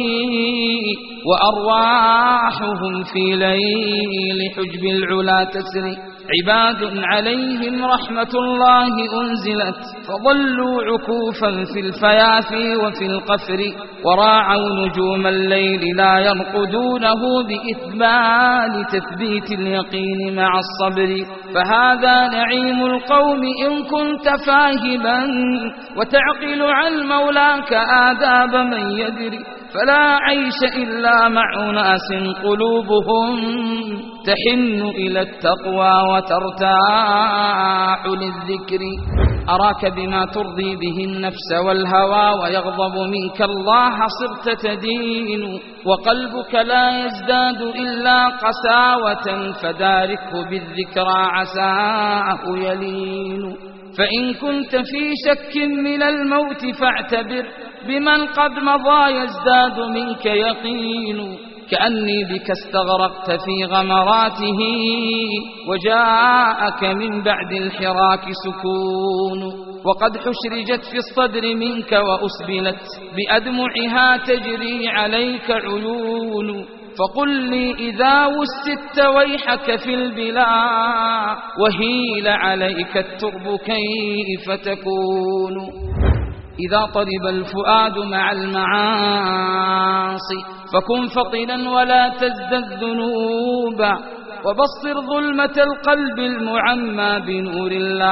وأرواحهم في ليل حجب العلا تسري، عباد عليهم رحمة الله أنزلت، فظلوا عكوفا في الفيافي وفي القفر، وراعوا نجوم الليل لا يرقدونه بإثبال تثبيت اليقين مع الصبر، فهذا نعيم القوم إن كنت فاهما، وتعقل عن مولاك آداب من يدري، فلا عيش إلا مع أناس قلوبهم تحن إلى التقوى وترتاح للذكر. أراك بما ترضي به النفس والهوى، ويغضب منك الله صرت تدين، وقلبك لا يزداد إلا قساوة، فداركه بالذكرى عساه يلين. فإن كنت في شك من الموت فاعتبر، بمن قد مضى يزداد منك يقين، كأني بك استغرقت في غمراته، وجاءك من بعد الحراك سكون، وقد حشرجت في الصدر منك وأسبلت، بأدمعها تجري عليك عيون، فقل لي إذا وسدت ويحك في البلا، وهيل عليك الترب كيف تكون. إذا طلب الفؤاد مع المعاصي فكن فطنا ولا تزدد ذنوبا، وبصر ظلمة القلب المعمى بنور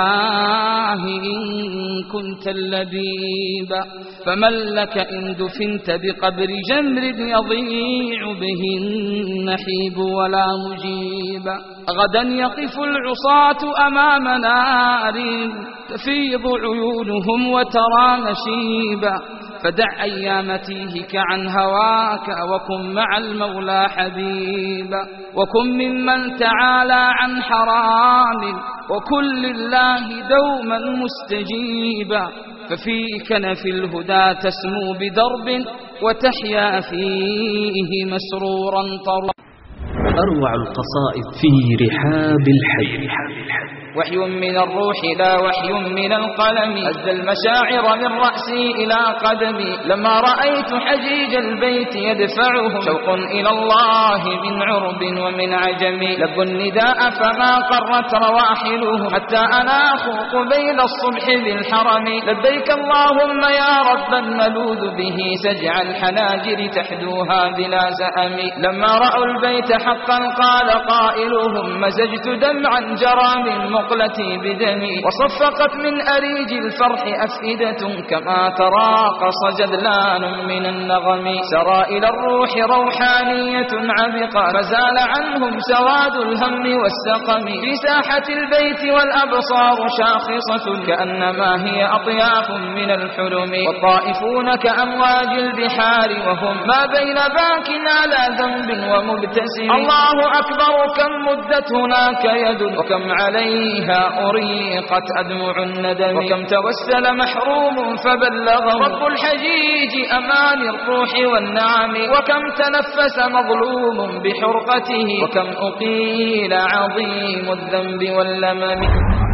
الله إن كنت اللبيب. فمن لك إن دفنت بقبر جمر يضيع به النحيب ولا مجيب. غدا يقف العصاة أمام نار تفيض عيونهم وترى نشيبا. فدع أيام تيهك عن هواك وكن مع المولى حبيبا. وكن ممن تعالى عن حرام وكن لله دوما مستجيبا. ففي كنف الهدى تسمو بدرب وتحيا فيه مسرورا طرا. أروع القصائد في رحاب الحي. وحي من الروح لا وحي من القلم، هز المشاعر من رأسي إلى قدمي. لما رأيت حجيج البيت يدفعه شوق إلى الله من عرب ومن عجم. لبوا النداء فما قرت رواحله حتى أنا أخوق بين الصبح بالحرم. لبيك اللهم يا ربا نلوذ به سجع الحناجر تحدوها بلا سأم. لما رأوا البيت حقا قال قائلهم مزجت دمعا جرى من مقلتي بدمي. وصفقت من أريج الفرح أفئدة كما تراقص جذلان من النغم. سرى إلى الروح روحانية عبقة فزال عنهم سواد الهم والسقم. في ساحة البيت والأبصار شاخصة كأنما هي أطياف من الحلم. والطائفون كأمواج البحار وهم ما بين باك على ذنب ومبتسم. الله أكبر كم مدت هناك يد وكم عليها أريقت أدمع الندم. وكم توسل محروم فبلغه رب الحجيج أمان الروح والنعم. وكم تنفس مظلوم بحرقته وكم أقيل عظيم الذنب واللمم.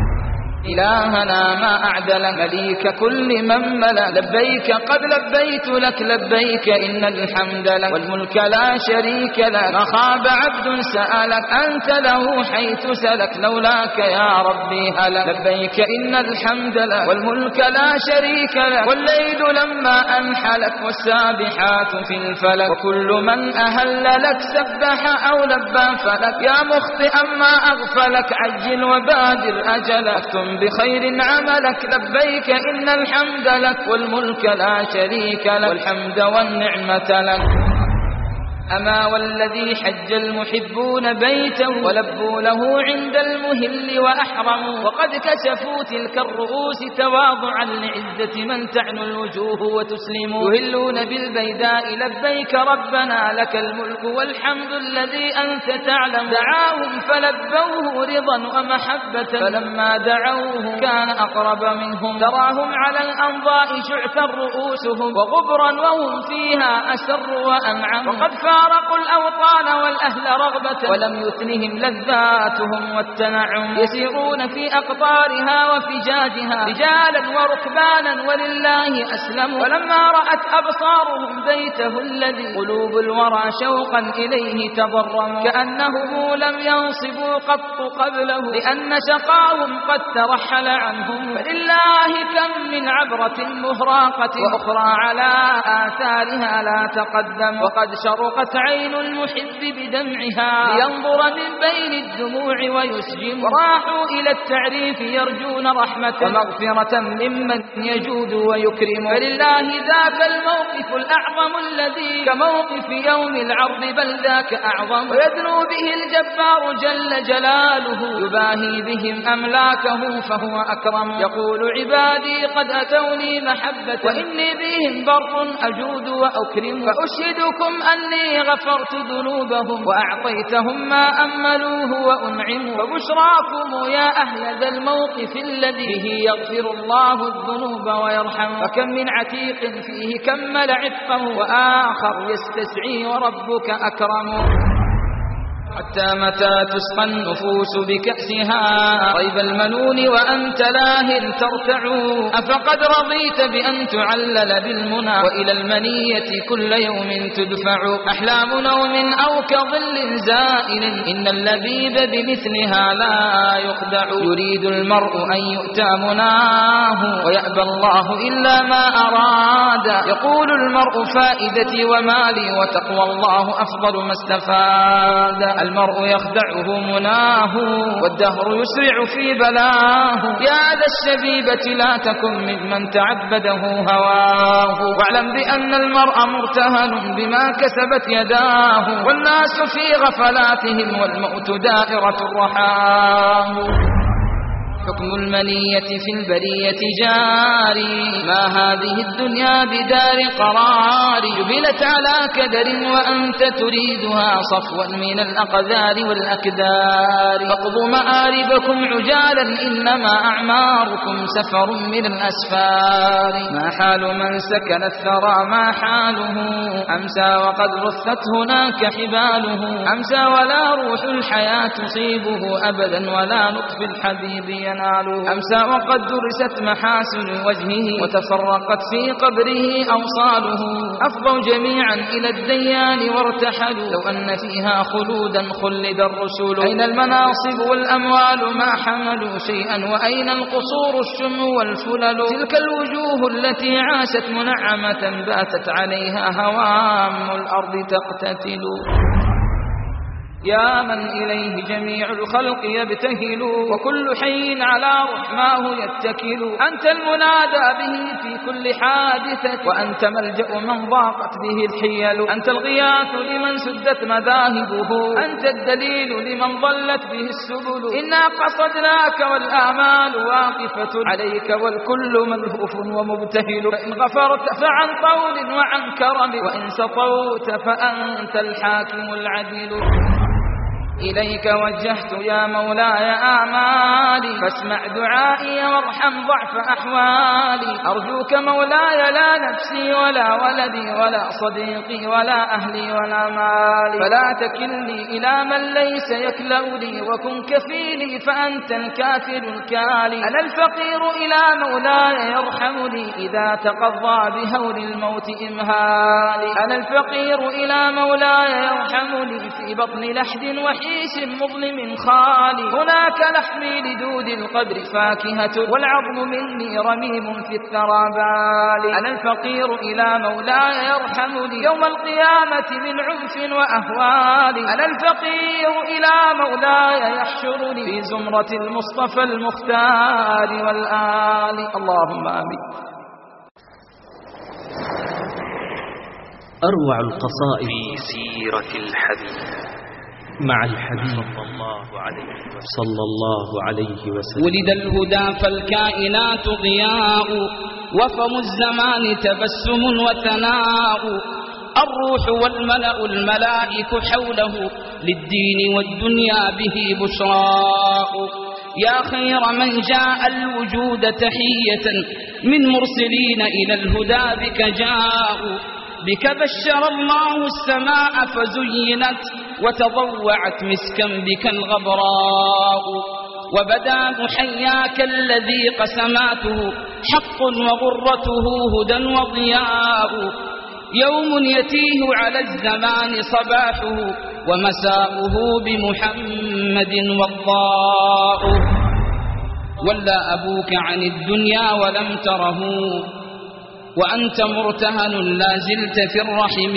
إلهنا ما أعدل مليك كل من ملا. لبيك قد لبيت لك لبيك إن الحمد لك والملك لا شريك لك. ما خاب عبد سألك أنت له حيث سلك لولاك يا ربي هلك. لبيك إن الحمد لك والملك لا شريك لك. والليل لما أنحلك والسابحات في الفلك. وكل من أهل لك سبح أو لبى فلك. يا مخطئا ما أغفلك عجل وبادر أجلك بخير عملك. لبيك إن الحمد لك والملك لا شريك لك والحمد والنعمة لك. أما والذي حج المحبون بيتا ولبوا له عند المهل وأحرموا. وقد كشفوا تلك الرؤوس تواضعا لعزة من تعنو الوجوه وتسلم. يهلون بالبيداء لبيك ربنا لك الملك والحمد الذي أنت تعلم. دعاهم فلبوه رضا ومحبة فلما دعوه كان أقرب منهم. تراهم على الأنضاء شعثا رؤوسهم وغبرا وهم فيها أسر وأنعم. وقد فارقوا الأوطان والأهل رغبة ولم يثنهم لذاتهم والتنعم. يسيرون في أقطارها وفجاجها رجالا وركبانا ولله أسلموا. ولما رأت أبصارهم بيته الذي قلوب الورى شوقا إليه تضرموا. كأنهم لم ينصبوا قط قبله لأن شقاهم قد ترحل عنهم. فلله كم من عبرة مهراقة وأخرى على آثارها لا تقدم. وقد شرقت عين المحب بدمعها لينظر من بين الدموع ويسجم. وراحوا إلى التعريف يرجون رحمة ومغفرة ممن يجود ويكرم. فلله ذاك الموقف الأعظم الذي كموقف يوم العرض بل ذاك أعظم. ويدنو به الجبار جل جلاله يباهي بهم أملاكه فهو أكرم. يقول عبادي قد أتوني محبة وإني بهم بر أجود وأكرم. فأشهدكم أني غفرت ذنوبهم وأعطيتهم ما أملوه وأنعموا. وبشراكم يا أهل ذا الموقف الذي به يغفر الله الذنوب ويرحم. فكم من عتيق فيه كمل عفه وآخر يستسعي وربك أكرم. حتى متى تسقى النفوس بكأسها طيب المنون وأنت لاه ترتع. أفقد رضيت بأن تعلل بالمنى وإلى المنية كل يوم تدفع. أحلام نوم أو كظل زائل إن اللبيب بمثلها لا يخدع. يريد المرء أن يؤتى مناه ويأبى الله إلا ما أراد. يقول المرء فائدتي ومالي وتقوى الله أفضل ما استفاد. المرء يخدعه مناه والدهر يسرع في بلاه. يا ذا الشبيبة لا تكن ممن تعبده هواه، واعلم بأن المرء مرتهن بما كسبت يداه، والناس في غفلاتهم والموت دائرة رحاه. حكم المنية في البرية جاري، ما هذه الدنيا بدار قرار، جبلت على كدر وأنت تريدها صفوا من الأقدار والأكدار. فاقضوا مآربكم عجالا إنما أعماركم سفر من الأسفار. ما حال من سكن الثرى ما حاله، أمسى وقد رثت هناك حباله. أمسى ولا روح الحياة تصيبه أبدا ولا لطف الحبيب يناله. أمسى وقد درست محاسن وجهه وتفرقت في قبره أوصاله. أفضوا جميعا إلى الديان وارتحلوا، لو أن فيها خلودا خلد الرسول. أين المناصب والأموال ما حملوا شيئا، وأين القصور الشم والفلل. تلك الوجوه التي عاشت منعمة باتت عليها هوام الأرض تقتتل. يا من إليه جميع الخلق يبتهل، وكل حي على رحماه يتكل. أنت المنادى به في كل حادثة، وأنت ملجأ من ضاقت به الحيل. أنت الغياث لمن سدت مذاهبه، أنت الدليل لمن ضلت به السبل. إنا قصدناك والآمال واقفة عليك، والكل ملهوف ومبتهل. فإن غفرت فعن قول وعن كرم، وإن سطوت فأنت الحاكم العدل. إليك وجهت يا مولاي أعمالي، فاسمع دعائي وارحم ضعف أحوالي. أرجوك مولاي لا نفسي ولا ولدي ولا صديقي ولا أهلي ولا مالي، فلا تكلني إلى من ليس يكلوني، وكن كفيلي فأنت الكافر الكالي. أنا الفقير إلى مولاي يرحمني، إذا تقضى بهول الموت إمهالي. أنا الفقير إلى مولاي يرحمني، في بطن لحد وحيد مظلم خالي. هناك لحمي لدود القبر فاكهة، والعظم مني رميم في الثرى بالي. أنا الفقير إلى مولاي يرحمني، يوم القيامة من عنف وأهوال. أنا الفقير إلى مولاي يحشرني، في زمرة المصطفى المختار والآل. اللهم آمين. أروع القصائد في سيرة الحبيب مع الحبيب صلى الله عليه وسلم. ولد الهدى فالكائنات ضياء، وفم الزمان تبسم وثناء. الروح والملأ الملائك حوله، للدين والدنيا به بشراء. يا خير من جاء الوجود تحية، من مرسلين إلى الهدى بك جاءوا. بك بشر الله السماء فزينت، وتضوعت مسكا بك الغبراء. وبدا محياك الذي قسماته حق، وغرته هدى وضياء. يوم يتيه على الزمان صباحه، ومساؤه بمحمد وضاء. ولا أبوك عن الدنيا ولم تره، وأنت مرتهن لا زلت في الرحم.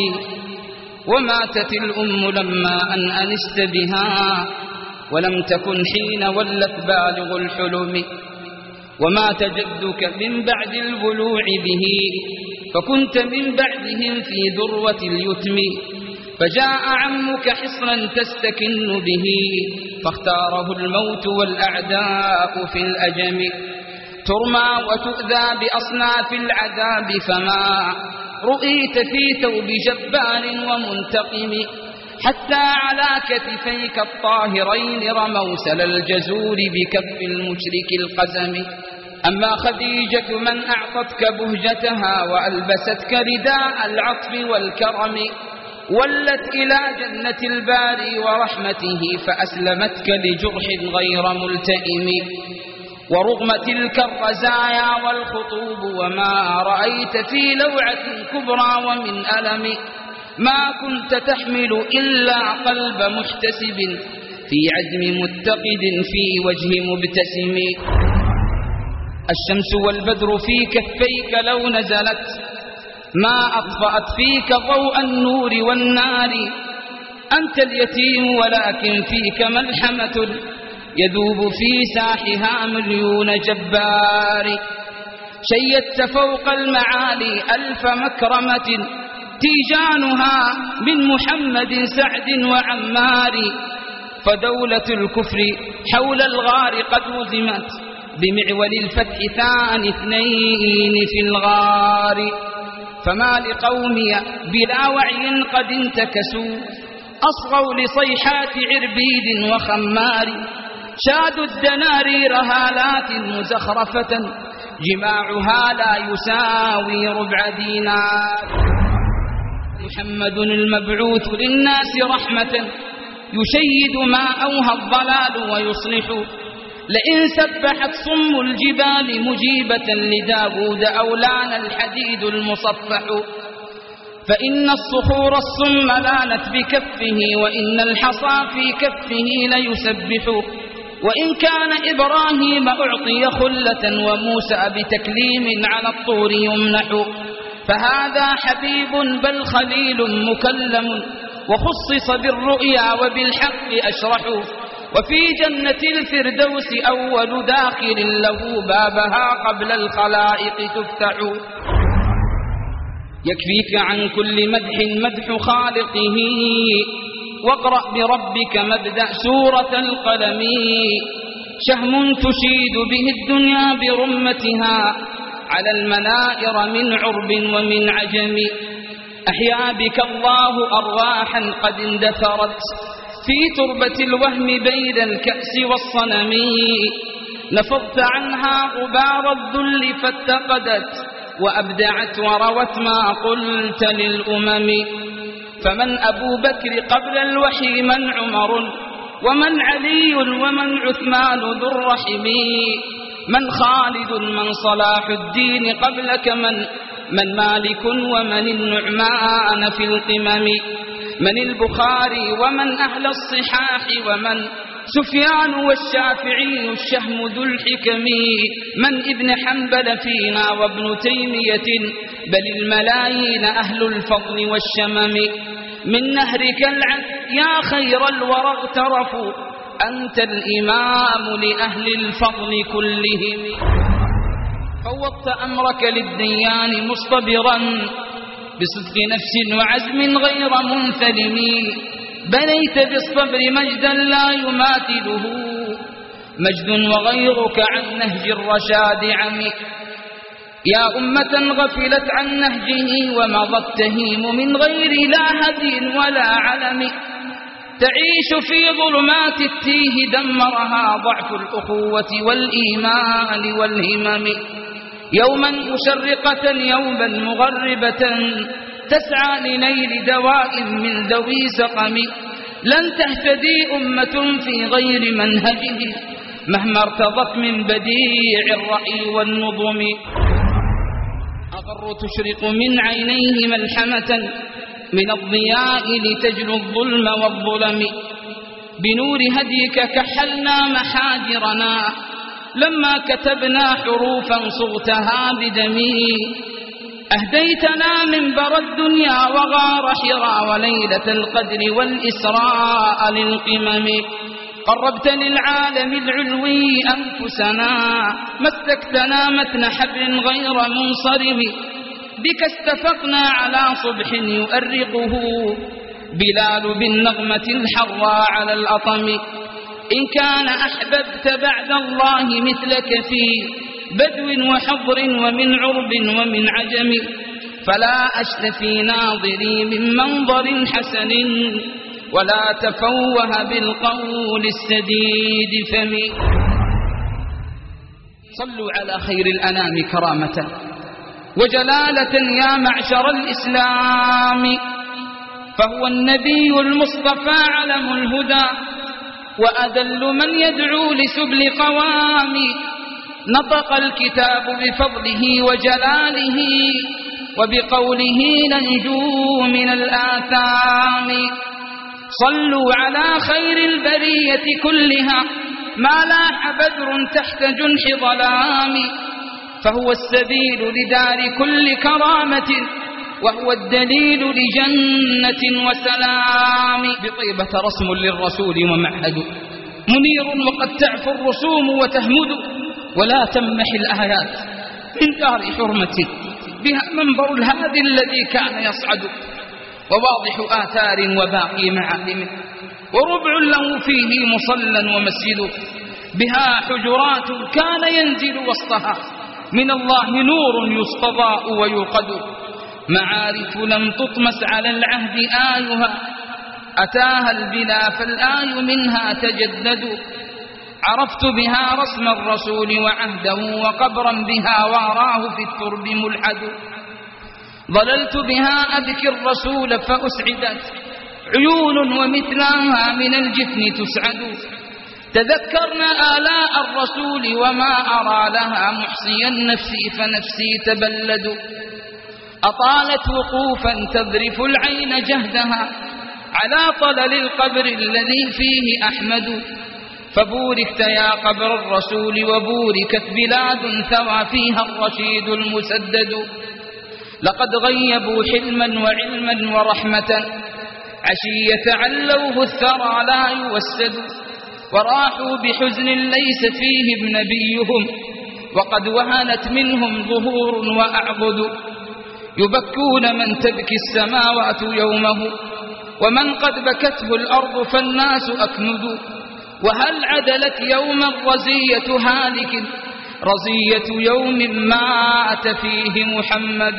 وماتت الأم لما أن أنست بها، ولم تكن حين ولت بالغ الحلم. ومات جدك من بعد البلوع به، فكنت من بعدهم في ذروة اليتم. فجاء عمك حصنا تستكن به، فاختاره الموت والأعداء في الأجم. ترمى وتؤذى بأصناف العذاب، فما رؤيت في ثوب جبار ومنتقم. حتى على كتفيك الطاهرين رموا سل الجزور بكف المشرك القزم. أما خديجة من أعطتك بهجتها، وألبستك رداء العطف والكرم. ولت إلى جنة الباري ورحمته، فأسلمتك لجرح غير ملتئم. ورغم تلك الرزايا والخطوب، وما رأيت في لوعة كبرى ومن ألم. ما كنت تحمل إلا قلب محتسب، في عزم متقد في وجه مبتسم. الشمس والبدر في كفيك لو نزلت، ما أطفأت فيك ضوء النور والنار. أنت اليتيم ولكن فيك ملحمة يذوب في ساحها مليون جبار. شيدت فوق المعالي ألف مكرمة تيجانها من محمد سعد وعمار. فدولة الكفر حول الغار قد هزمت بمعول الفتح ثاني اثنين في الغار. فما لقومي بلا وعي قد انتكسوا أصغوا لصيحات عربيد وخمار. شادوا الدنارير هالات مزخرفة جماعها لا يساوي ربع دينار. محمد المبعوث للناس رحمة يشيد ما أوهى الضلال ويصلح. لئن سبحت صم الجبال مجيبة لداود أولانا الحديد المصفح. فإن الصخور الصم لانت بكفه وإن الحصى في كفه ليسبح. وإن كان إبراهيم أعطي خلة وموسى بتكليم على الطور يمنح. فهذا حبيب بل خليل مكلم وخصص بالرؤيا وبالحق أشرح. وفي جنة الفردوس أول داخل له بابها قبل الخلائق تفتح. يكفيك عن كل مدح خالقه واقرأ بربك مبدأ سورة القلم. شهم تشيد به الدنيا برمتها على المنائر من عرب ومن عجم. أحيا بك الله أرواحا قد اندثرت في تربة الوهم بين الكأس والصنم. نفضت عنها غبار الذل فاتقدت وأبدعت وروت ما قلت للأمم. فمن أبو بكر قبل الوحي من عمر ومن علي ومن عثمان ذو الرحم. من خالد من صلاح الدين قبلك من مالك ومن النعمان في القمم. من البخاري ومن أهل الصحاح ومن سفيان والشافعي الشهم ذو الحكم. من ابن حنبل فينا وابن تيمية بل الملايين أهل الفضل والشمم. من نهرك العذب يا خير الورى اغترفوا أنت الإمام لأهل الفضل كلهم. فوضت أمرك للديان مصطبرا بصدق نفس وعزم غير منثلم. بنيت بالصبر مجدا لا يماثله مجد وغيرك عن نهج الرشاد عمي. يا أمة غفلت عن نهجه ومضت تهيم من غير لا هدي ولا علم. تعيش في ظلمات التيه دمرها ضعف الأخوة والإيمان والهمم. يوما مشرقة يوما مغربة تسعى لنيل دواء من ذوي سقم. لن تهتدي أمة في غير منهجه مهما ارتضت من بديع الرأي والنظم. أغر تشرق من عينيه ملحمة من الضياء لتجلو الظلم والظلم. بنور هديك كحلنا محاجرنا لما كتبنا حروفا صغتها بدمي. أهديتنا منبر الدنيا وغار حرى وليلة القدر والإسراء للقمم. قربت للعالم العلوي أنفسنا مسكتنا متن حبل غير منصرم. بك استفقنا على صبح يؤرقه بلال بالنغمة الحراء على الأطم. إن كان أحببت بعد الله مثلك في بدو وحضر ومن عرب ومن عجم. فلا أشتفي ناظري من منظر حسن ولا تفوه بالقول السديد فمي. صلوا على خير الأنام كرامة وجلالة يا معشر الإسلام. فهو النبي المصطفى علم الهدى وأذل من يدعو لسبل قوام. نطق الكتاب بفضله وجلاله وبقوله ننجو من الآثام. صلوا على خير البرية كلها ما لاح بدر تحت جنح ظلام. فهو السبيل لدار كل كرامة وهو الدليل لجنة وسلام. بطيبة رسم للرسول ومعهد منير وقد تعفو الرسوم وتهمد، ولا تمح الآيات من دار حرمة بها منبر الهادي الذي كان يصعد، وواضح آثار وباقي معالم، وربع له فيه مصلى ومسجد، بها حجرات كان ينزل وسطها من الله نور يستضاء ويوقد، معارف لم تطمس على العهد آيها أتاها البلا فالآي منها تجدد، عرفت بها رسم الرسول وعهده وقبرا بها واراه في الترب ملحد، ضللت بها أبكي الرسول فأسعدت عيون ومثلها من الجفن تسعد، تذكرنا آلاء الرسول وما أرى لها محصيا نفسي فنفسي تبلد، أطالت وقوفا تذرف العين جهدها على طلل القبر الذي فيه أحمد، فبوركت يا قبر الرسول وبوركت بلاد ثوى فيها الرشيد المسدد، لقد غيبوا حلما وعلما ورحمة عشية علوه الثرى لا يوسد، وراحوا بحزن ليس فيهم نبيهم وقد وهنت منهم ظهور وأعبد، يبكون من تبكي السماوات يومه ومن قد بكته الأرض فالناس أكمد، وهل عدلت يوما رزية هالك رزية يوم مات فيه محمد.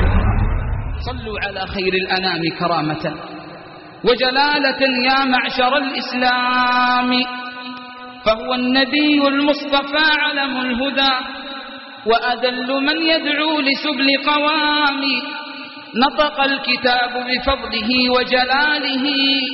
صلوا على خير الأنام كرامة وجلالة يا معشر الإسلام، فهو النبي المصطفى علم الهدى وأذل من يدعو لسبل قوام، نطق الكتاب بفضله وجلاله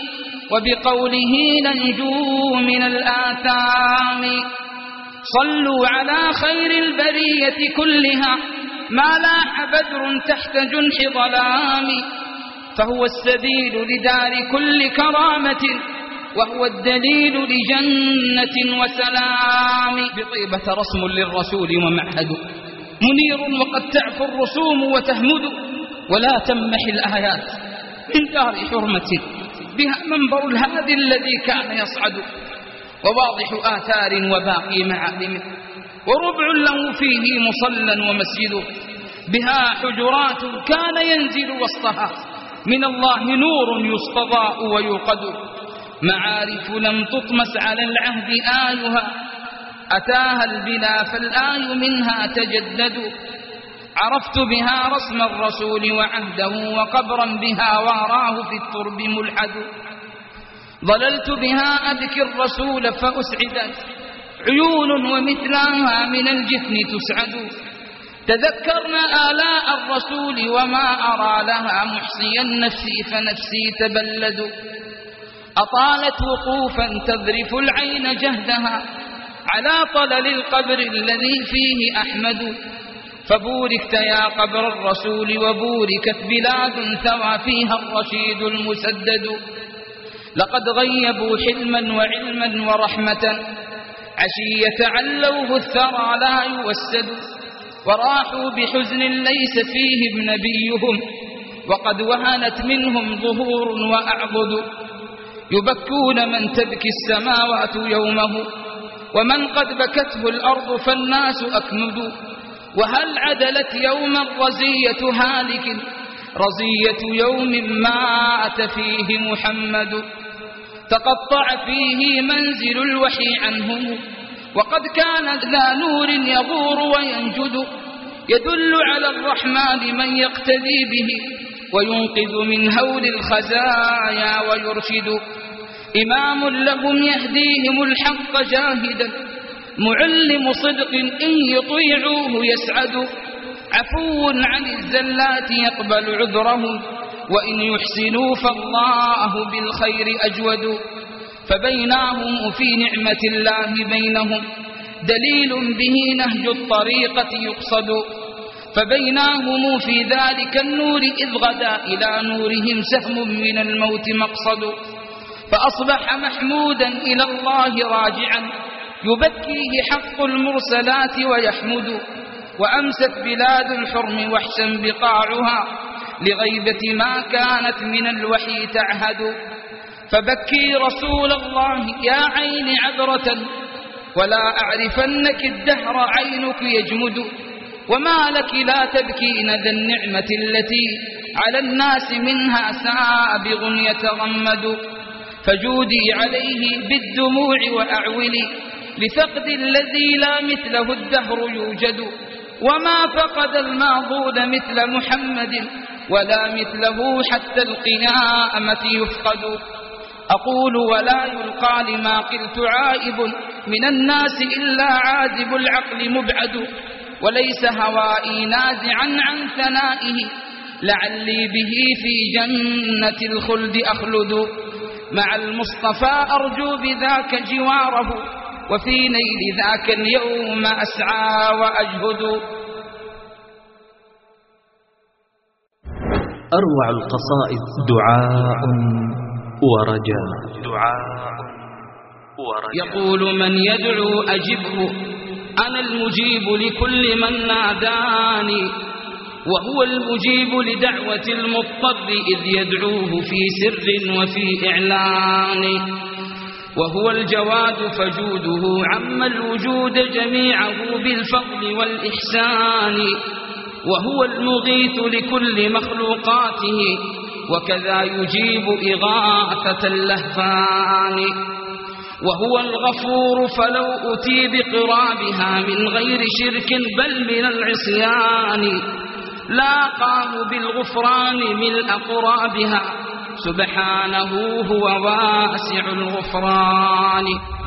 وبقوله ننجو من الآثام، صلوا على خير البرية كلها ما لاح بدر تحت جنح ظلام، فهو السبيل لدار كل كرامة وهو الدليل لجنة وسلام. بطيبة رسم للرسول ومعهد منير وقد تعفو الرسوم وتهمد، ولا تمح الآيات من دار حرمة بها منبر الهادي الذي كان يصعد، وواضح آثار وباقي معالم، وربع له فيه مصلى ومسجد، بها حجرات كان ينزل وسطها من الله نور يستضاء ويوقد، معارف لم تطمس على العهد آيها أتاها البلا فالآي منها تجدد، عرفت بها رسم الرسول وعهده وقبرا بها واراه في الترب ملحد، ضللت بها أبكي الرسول فأسعدت عيون ومثلها من الجفن تسعد، تذكرنا آلاء الرسول وما أرى لها محصيا نفسي فنفسي تبلد، أطالت وقوفا تذرف العين جهدها على طلل القبر الذي فيه أحمد، فبوركت يا قبر الرسول وبوركت بلاد ثوى فيها الرشيد المسدد، لقد غيبوا حلما وعلما ورحمة عشية علوه الثرى لا يوسد، وراحوا بحزن ليس فيهم نبيهم وقد وهنت منهم ظهور وأعبد، يبكون من تبكي السماوات يومه ومن قد بكته الأرض فالناس أكمد، وهل عدلت يوما رزية هالك رزية يوم مات فيه محمد، تقطع فيه منزل الوحي عنهم وقد كان ذا نور يغور وينجد، يدل على الرحمن من يقتدي به وينقذ من هول الخزايا ويرشد، إمام لهم يهديهم الحق جاهدا معلم صدق إن يطيعوه يسعد، عفو عن الزلات يقبل عذرهم وإن يحسنوا فالله بالخير أجود، فبينهم في نعمة الله بينهم دليل به نهج الطريقة يقصد، فبينهم في ذلك النور إذ غدا إلى نورهم سهم من الموت مقصد، فأصبح محمودا إلى الله راجعا يبكيه حق المرسلات ويحمد، وأمست بلاد الحرم وحشا بقاعها لغيبة ما كانت من الوحي تعهد. فبكي رسول الله يا عين عذرة، ولا أعرفنك الدهر عينك يجمد. وما لك لا تبكين ذا النعمة التي على الناس منها سابغ يتغمد. فجودي عليه بالدموع وأعولي لفقد الذي لا مثله الدهر يوجد. وما فقد المعضود مثل محمد، ولا مثله حتى القيامة يفقد. أقول ولا يلقى لما قلت عائب، من الناس إلا عاذب العقل مبعد. وليس هوائي نازعا عن ثنائه، لعلي به في جنة الخلد أخلد. مع المصطفى أرجو بذاك جواره، وفي نيل ذاك اليوم أسعى وأجهد. أروع القصائد دعاء ورجاء. يقول من يدعو أجبه، أنا المجيب لكل من ناداني، وهو المجيب لدعوة المضطر إذ يدعوه في سر وفي إعلان. وهو الجواد فجوده عم الوجود جميعه بالفضل والإحسان. وهو المغيث لكل مخلوقاته، وكذا يجيب إغاثة اللهفان. وهو الغفور فلو أتي بقرابها من غير شرك بل من العصيان، لا قام بالغفران ملء قرابها، سبحانه هو واسع الغفران.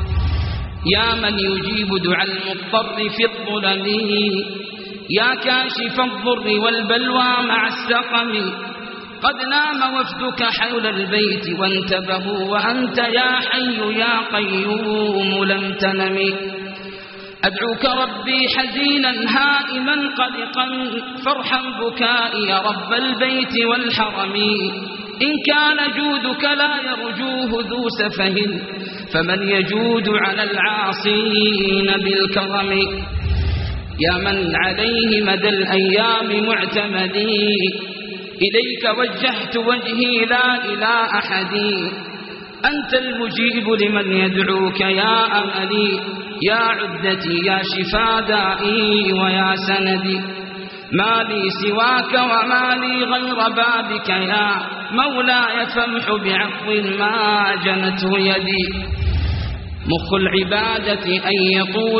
يا من يجيب دعاء المضطر في الظلم، يا كاشف الضر والبلوى مع السقم. قد نام وفدك حول البيت وانتبهوا، وأنت يا حي يا قيوم لم تنم. أدعوك ربي حزينا هائما قلقا، فارحم بكائي يا رب البيت والحرم. إن كان جودك لا يرجوه ذو سفه، فمن يجود على العاصين بالكرم. يا من عليه مدى الأيام معتمدي، إليك وجهت وجهي لا إلى أحد. أنت المجيب لمن يدعوك يا أملي، يا عدتي يا شفا دائي ويا سندي. ما لي سواك وما لي غير بابك يا مولاي، فامح بعفو ما جنته يدي. مخ العبادة أن يطول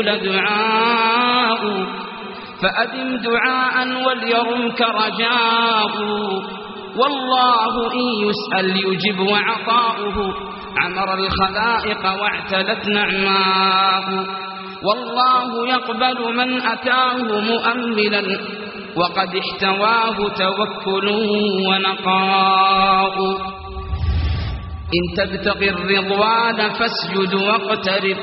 دعاء، فأدم دعاء وليرمك رجاء. والله إن يسأل يجب وعطاؤه، عمر الخلائق واعتلت نعماء. والله يقبل من أتاه مؤملا، وقد احتواه توكل ونقاء. إن تبتغي الرضوان فاسجد واقترب،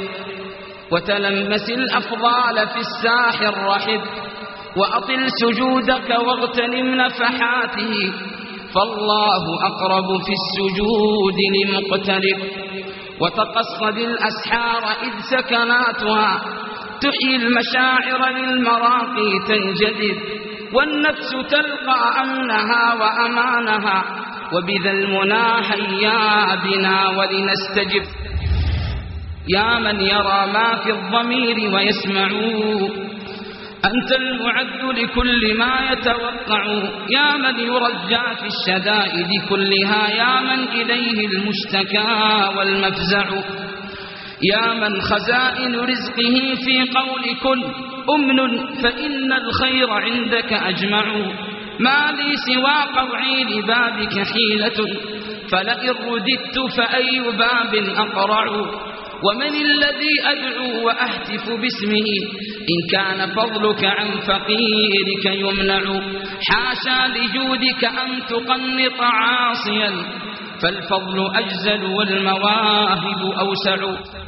وتلمس الأفضال في الساح الرحب. وأطل سجودك واغتنم نفحاته، فالله أقرب في السجود لمقترب. وتقصد الأسحار إذ سكناتها، تحيي المشاعر للمراقي تنجذب. والنفس تلقى أمنها وأمانها، وبذا المنى هيا بنا ولنستجب. يا من يرى ما في الضمير ويسمع، أنت المعد لكل ما يتوقع. يا من يرجى في الشدائد كلها، يا من إليه المشتكى والمفزع. يا من خزائن رزقه في قول كن أمن، فإن الخير عندك أجمع. ما لي سوى قوعي لبابك حيلة، فلئن رددت فأي باب أقرع. ومن الذي أدعو وأهتف باسمه، إن كان فضلك عن فقيرك يمنع. حاشا لجودك أن تقنط عاصيا، فالفضل أجزل والمواهب أوسع.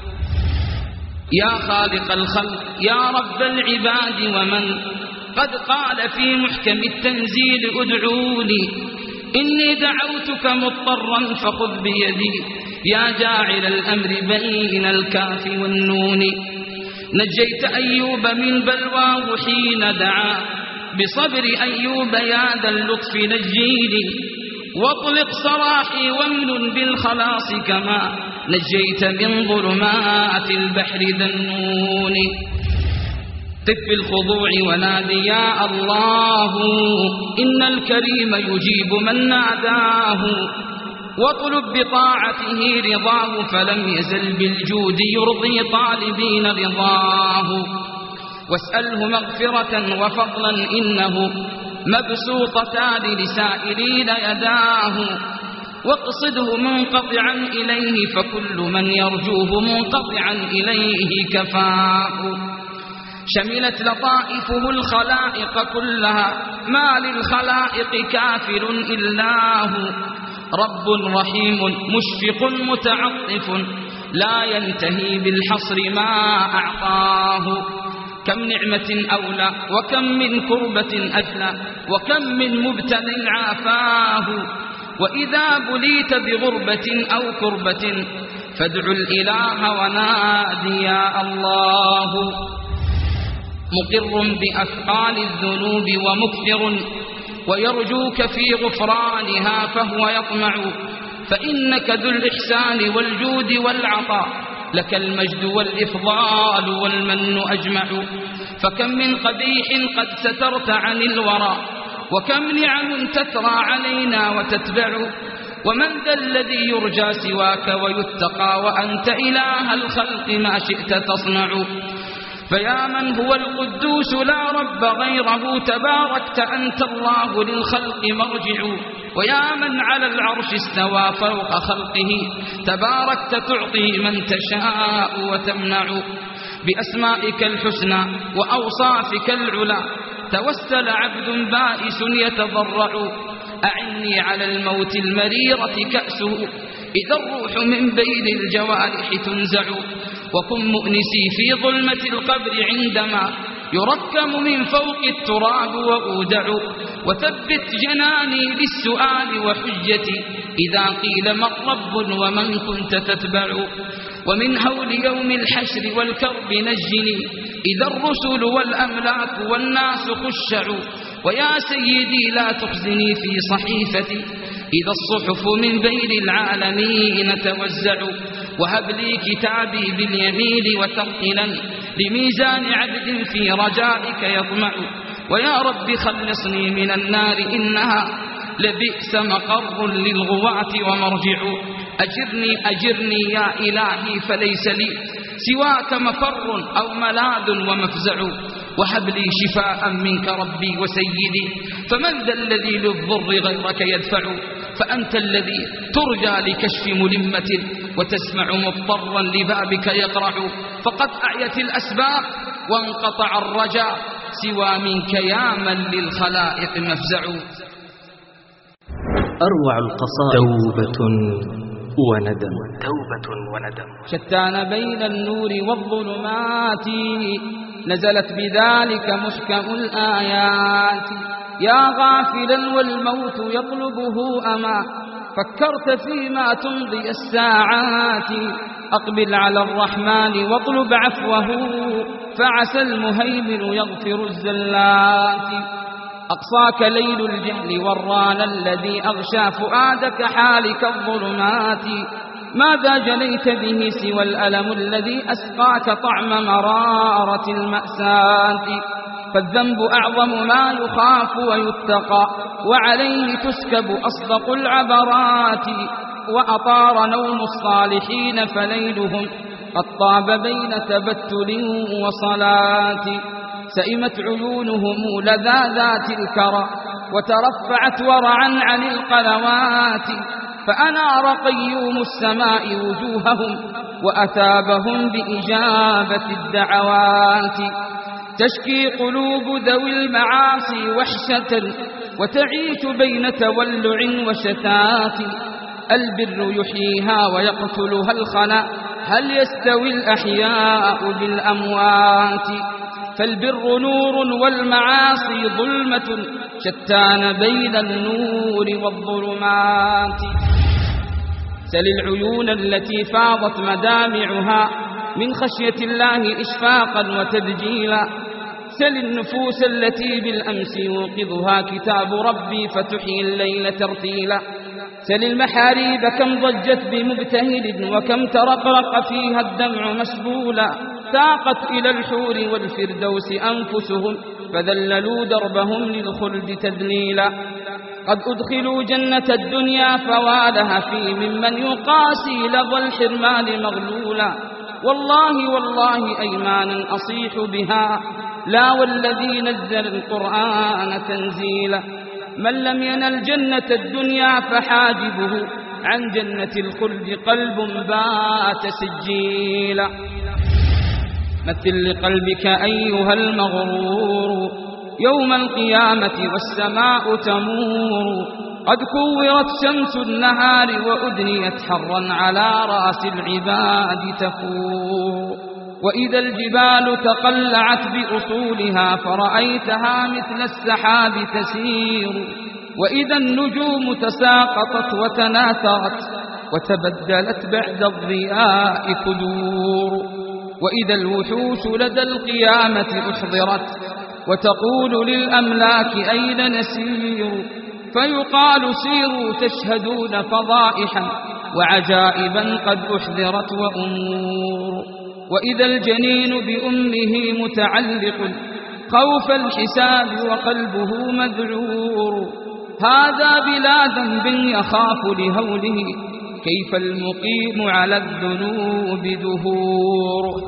يا خالق الخلق يا رب العباد، ومن قد قال في محكم التنزيل ادعوني. إني دعوتك مضطرا فخذ بيدي، يا جاعل الأمر بين الكاف والنون. نجيت أيوب من بلواه حين دعا، بصبر أيوب يا ذا اللطف نجيني واطلق سراحي وامن بالخلاص كما نجيت من ظلمات البحر ذنون طف بالخضوع ونادي يا الله إن الكريم يجيب من ناداه واطلب بطاعته رضاه فلم يزل بالجود يرضي طالبين رضاه واسأله مغفرة وفضلا إنه مبسوطتان لسائلين يداه واقصده منقطعا إليه فكل من يرجوه منقطعا إليه كفاه شملت لطائفه الخلائق كلها ما للخلائق كافر إلا هو رب رحيم مشفق متعطف لا ينتهي بالحصر ما أعطاه كم نعمة أولى وكم من كربة أجلى وكم من مبتل عافاه وإذا بليت بغربة أو كربة فادع الإله ونادي يا الله مقر بأثقال الذنوب ومكثر ويرجوك في غفرانها فهو يطمع فإنك ذو الإحسان والجود والعطاء لك المجد والإفضال والمن أجمع فكم من قبيح قد سترت عن الورى وكم نعم تترى علينا وتتبع ومن ذا الذي يرجى سواك ويتقى وأنت إله الخلق ما شئت تصنع فيا من هو القدوس لا رب غيره تباركت أنت الله للخلق مرجع ويا من على العرش استوى فوق خلقه تباركت تعطي من تشاء وتمنع بأسمائك الحسنى وأوصافك العلا توسل عبد بائس يتضرع أعني على الموت المريرة كأسه إذا الروح من بين الجوارح تنزع وكن مؤنسي في ظلمة القبر عندما يركم من فوق التراب وأودع وثبت جناني للسؤال وحجتي إذا قيل من رب ومن كنت تتبع ومن هول يوم الحشر والكرب نجني إذا الرسل والأملاك والناس خشعوا ويا سيدي لا تخزني في صحيفتي إذا الصحف من بين العالمين توزع وهب لي كتابي باليمين وترقلا لميزان عبد في رجائك يطمع ويا رب خلصني من النار إنها لبئس مقر للغواة ومرجع أجرني يا إلهي فليس لي سواك مفر أو ملاذ ومفزع وهب لي شفاء منك ربي وسيدي فمن ذا الذي للضر غيرك يدفع فأنت الذي ترجى لكشف ملمة وتسمع مضطرا لبابك يقرع فقد أعيت الأسباب وانقطع الرجاء سوى منك يا من للخلائق مفزع أروع القصائد توبة وندم شتان بين النور والظلمات نزلت بذلك محكم الآيات يا غافلا والموت يطلبه أما فكرت فيما تمضي الساعات أقبل على الرحمن واطلب عفوه فعسى المهيمن يغفر الزلات أقصاك ليل الجهل والران الذي أغشى فؤادك حالك الظلمات ماذا جنيت به سوى الألم الذي أسقاك طعم مرارة المأساة فالذنب أعظم ما يخاف ويتقى وعليه تسكب أصدق العبرات وأطار نوم الصالحين فليلهم قد طاب بين تبتل وصلاة سئمت عيونهم لذاذات الكرى وترفعت ورعا عن القنوات فأنار قيوم السماء وجوههم وأثابهم بإجابة الدعوات تشكي قلوب ذوي المعاصي وحشة وتعيش بين تولع وشتات البر يحييها ويقتلها الخنا هل يستوي الأحياء بالأموات فالبر نور والمعاصي ظلمة شتان بين النور والظلمات سل العيون التي فاضت مدامعها من خشية الله إشفاقا وتبجيلا سل النفوس التي بالأمس يوقظها كتاب ربي فتحيي الليل ترتيلا. سل المحاريب كم ضجت بمبتهل وكم ترقرق فيها الدمع مسبولا. ساقت إلى الحور والفردوس أنفسهم فذللوا دربهم للخلد تذليلا. قد أدخلوا جنة الدنيا فوالها في ممن يقاسي لظى الحرمان مغلولا. والله والله أيمانا أصيح بها لا والذي نزل القرآن تنزيلا. من لم ينل جنة الدنيا فحاجبه عن جنة الخلد قلب بات سجيلا. مثل لقلبك أيها المغرور يوم القيامة والسماء تمور. قد كورت شمس النهار وأدنيت حرا على رأس العباد تفور. وإذا الجبال تقلعت بأصولها فرأيتها مثل السحاب تسير. وإذا النجوم تساقطت وتناثرت وتبدلت بعد الضياء كدور. وإذا الوحوش لدى القيامة أحضرت وتقول للأملاك أين نسير. فيقال سيروا تشهدون فضائحا وعجائبا قد أحضرت وأمور. وإذا الجنين بأمه متعلق خوف الحساب وقلبه مذعور. هذا بلا ذنب يخاف لهوله كيف المقيم على الذنوب دهور.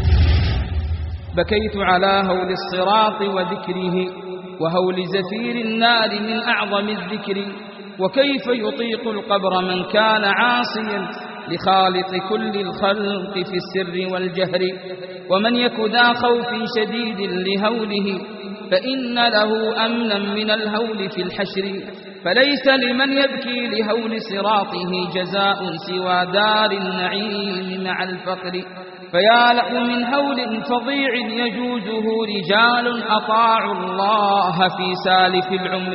بكيت على هول الصراط وذكره وهول زفير النار من أعظم الذكر. وكيف يطيق القبر من كان عاصيا لخالق كل الخلق في السر والجهر. ومن يك ذا خوف شديد لهوله فإن له أمنا من الهول في الحشر. فليس لمن يبكي لهول صراطه جزاء سوى دار النعيم مع الفقر. فيا له من هول فظيع يجوزه رجال أطاعوا الله في سالف العمر.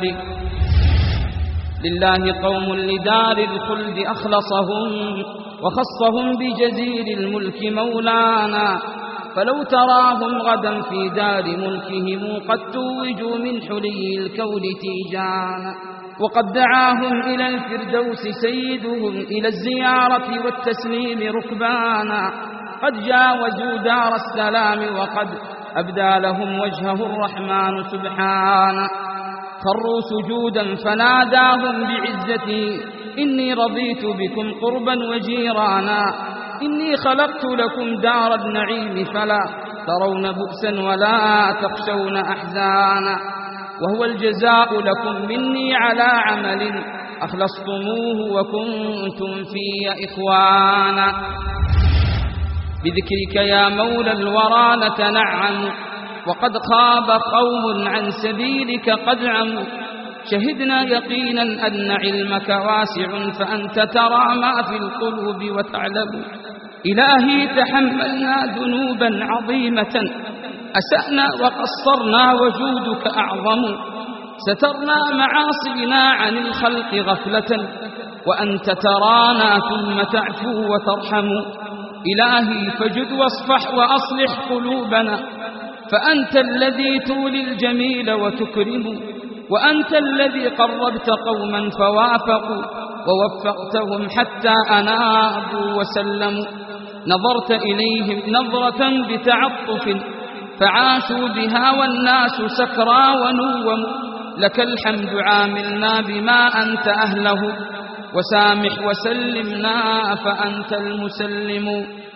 لله قوم لدار الخلد أخلصهم وخصهم بجزيل الملك مولانا. فلو تراهم غدا في دار ملكهم قد توجوا من حلي الكون تيجانا. وقد دعاهم إلى الفردوس سيدهم إلى الزيارة والتسليم ركبانا. قد جاوزوا دار السلام وقد أبدى لهم وجهه الرحمن سبحانه. خروا سجودا فناداهم بعزتي إني رضيت بكم قربا وجيرانا. إني خلقت لكم دار النعيم فلا ترون بؤسا ولا تخشون أحزانا. وهو الجزاء لكم مني على عمل أخلصتموه وكنتم في إخوانا. بذكرك يا مولى الورى نتنعم وقد خاب قوم عن سبيلك قد عموا. شهدنا يقينا أن علمك واسع فأنت ترى ما في القلوب وتعلم. إلهي تحملنا ذنوبا عظيمة أسأنا وقصرنا وجودك أعظم. سترنا معاصينا عن الخلق غفلة وأنت ترانا ثم تعفو وترحم. إلهي فجد واصفح وأصلح قلوبنا فأنت الذي تولي الجميل وتكرم. وأنت الذي قربت قوما فوافقوا ووفقتهم حتى أنابوا وسلموا. نظرت إليهم نظرة بتعطف فعاشوا بها والناس سكرى ونوموا. لك الحمد عاملنا بما أنت أهله وسامح وسلمنا فأنت المسلم.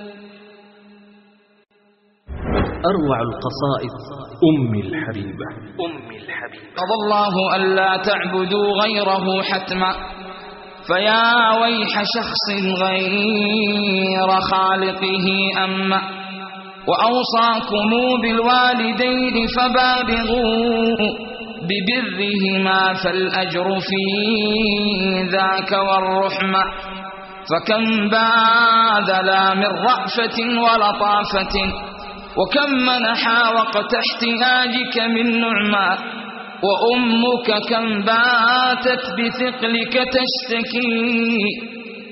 أروع القصائد أم الحبيبة. قضى الله ألا تعبدوا غيره حتما فيا ويح شخص غير خالقه أما. وأوصاكم بالوالدين فبالغوا ببرهما فالأجر في ذاك والرحمة. فكم باذلا من رأفة ولطافة وكم منحا وقت احتياجك من نعمة. وأمك كم باتت بثقلك تشتكي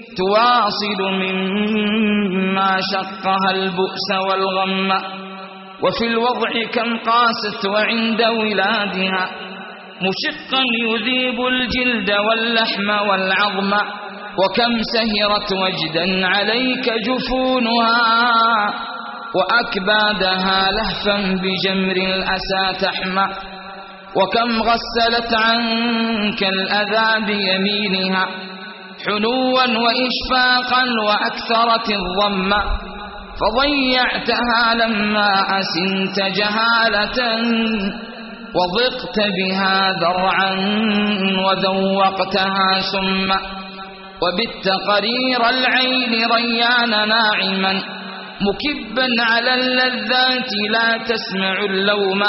تواصل مما شقها البؤس والغم. وفي الوضع كم قاست وعند ولادها مشقا يذيب الجلد واللحم والعظم وكم سهرت وجدا عليك جفونها وأكبادها لهفا بجمر الأسى تحمى وكم غسلت عنك الأذى بيمينها حنوا وإشفاقا وأكثرت الضم فضيعتها لما أسنت جهالة وضقت بها ذرعا وذوقتها سما وبت قرير العين ريان ناعما مكبا على اللذات لا تسمع اللوم